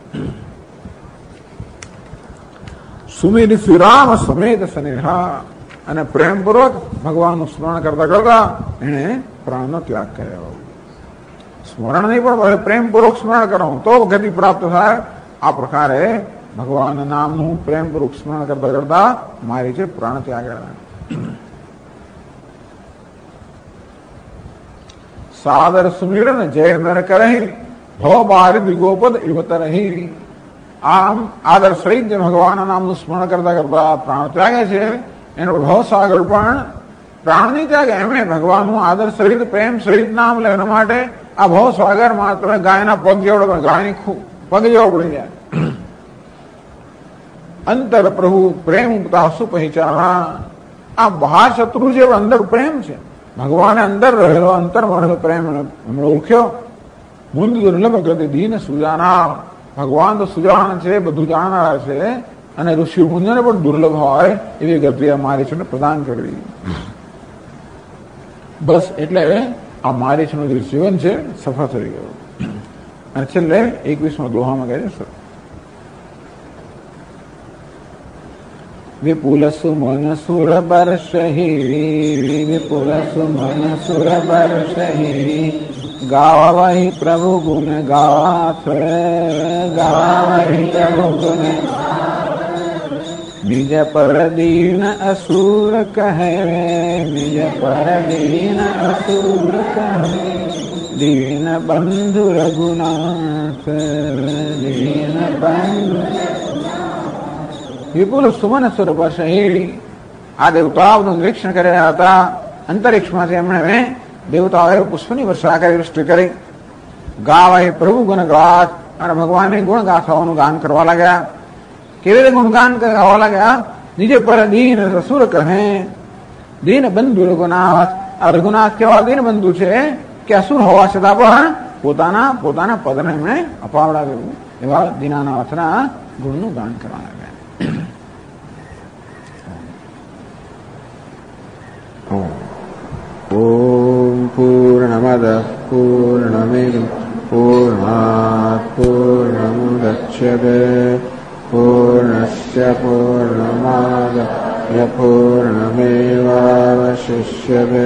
B: સુમેર શ્રીરામ સમેત સ્નેહા. અને પ્રેમપૂર્વક ભગવાનનું સ્મરણ કરતા કરતા એને પ્રાણનો ત્યાગ કર્યો. સ્મરણ નહીં પણ પ્રેમપૂર્વક સ્મરણ કરો તો ગતિ પ્રાપ્ત થાય. આ પ્રકારે ભગવાનના નામનું પ્રેમપૂર્વક સ્મરણ કરતા કરતા મારી છે પ્રાણ ત્યાગ. સાદર સુમિરન જય નર કરહી ભવ બાર દિગોપદ ઇવત રહી. આમ આદર સહિત જે ભગવાનના નામનું સ્મરણ કરતા કરતા પ્રાણ ત્યાગે છે એનો ભવસાગર પણ પ્રાણ નહીં ત્યાગે એમણે ભગવાનનું આદર સહિત પ્રેમ સહિત નામ લેવા માટે આ ભવસાગર માત્ર ગાયના પગ જેવડો ગાયની પગ જેવો પડી જાય. અંતર પ્રભુ પ્રેમ ઉપતા પહેચાના. આ બહાર શત્રુ જેવો અંદર પ્રેમ છે. ભગવાને અંદર રહેલો અંતરમાં રહેલો પ્રેમ એમણે ઓળખ્યો. મુંદ દુર્લભ ગતિ દીન સુજાના. ભગવાન તો સુજાણ છે, બધું જાણનારા છે અને ઋષિ મુનિઓને પણ દુર્લભ હોય એવી ગતિ અમારી છે પ્રદાન કરવી. બસ એટલે આ મારી છે જે જીવન છે સફળ થઈ ગયું. અને છેલ્લે 21મા દોહામાં કહે છે વિપુલ સુમન સુર બરસહી. વિપુલ સુમન સુર બરસહી. ગાવાહી પ્રભુ ગુણ ગાથ. ગાવાહી પ્રભુ ગુણ નિજ પર દીન અસુર કહે. નિજ પર દીન અસુર કહે. દીન બંધુ રઘુનાથ. દીન બંધુ વિપુલ સુમન સુર બરસહી. આ દેવતાઓનું નિરીક્ષણ કર્યા હતા. અંતરિક્ષમાંથી એમણે દેવતાઓએ પુષ્પની વર્ષા કરી, વૃષ્ટિ કરી. ગાવાય પ્રભુ ગુણ ગાથ. અને ભગવાનની ગુણ ગાથાઓનું ગાન કરવા લાગ્યા. કેવી રીતે ગુણગાન ગાવા લાગ્યા? નીચે પર દીન અસુર કહે. દીન બંધુ રઘુનાથ. આ રઘુનાથ કેવા દીન બંધુ છે કે અસુર હોવા છતાં પણ પોતાના પદને એમણે અપાવડાવ્યું. એવા દીનાનાથના ગુણનું ગાન કરવા લાગ્યા.
C: ઓમ પૂર્ણમદ પૂર્ણમિદં પૂર્ણાત પૂર્ણમુદચ્યતે પૂર્ણસ્ય પૂર્ણમાદાય પૂર્ણમેવાવશિષ્યતે.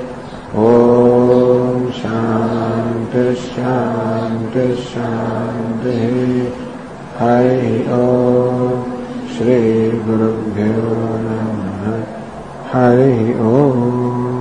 C: ઓમ શાંતિ શાંતિ શાંતિ. હરિ ઓમ શ્રી ગુરુભ્યો નમઃ. હરિ ઓમ.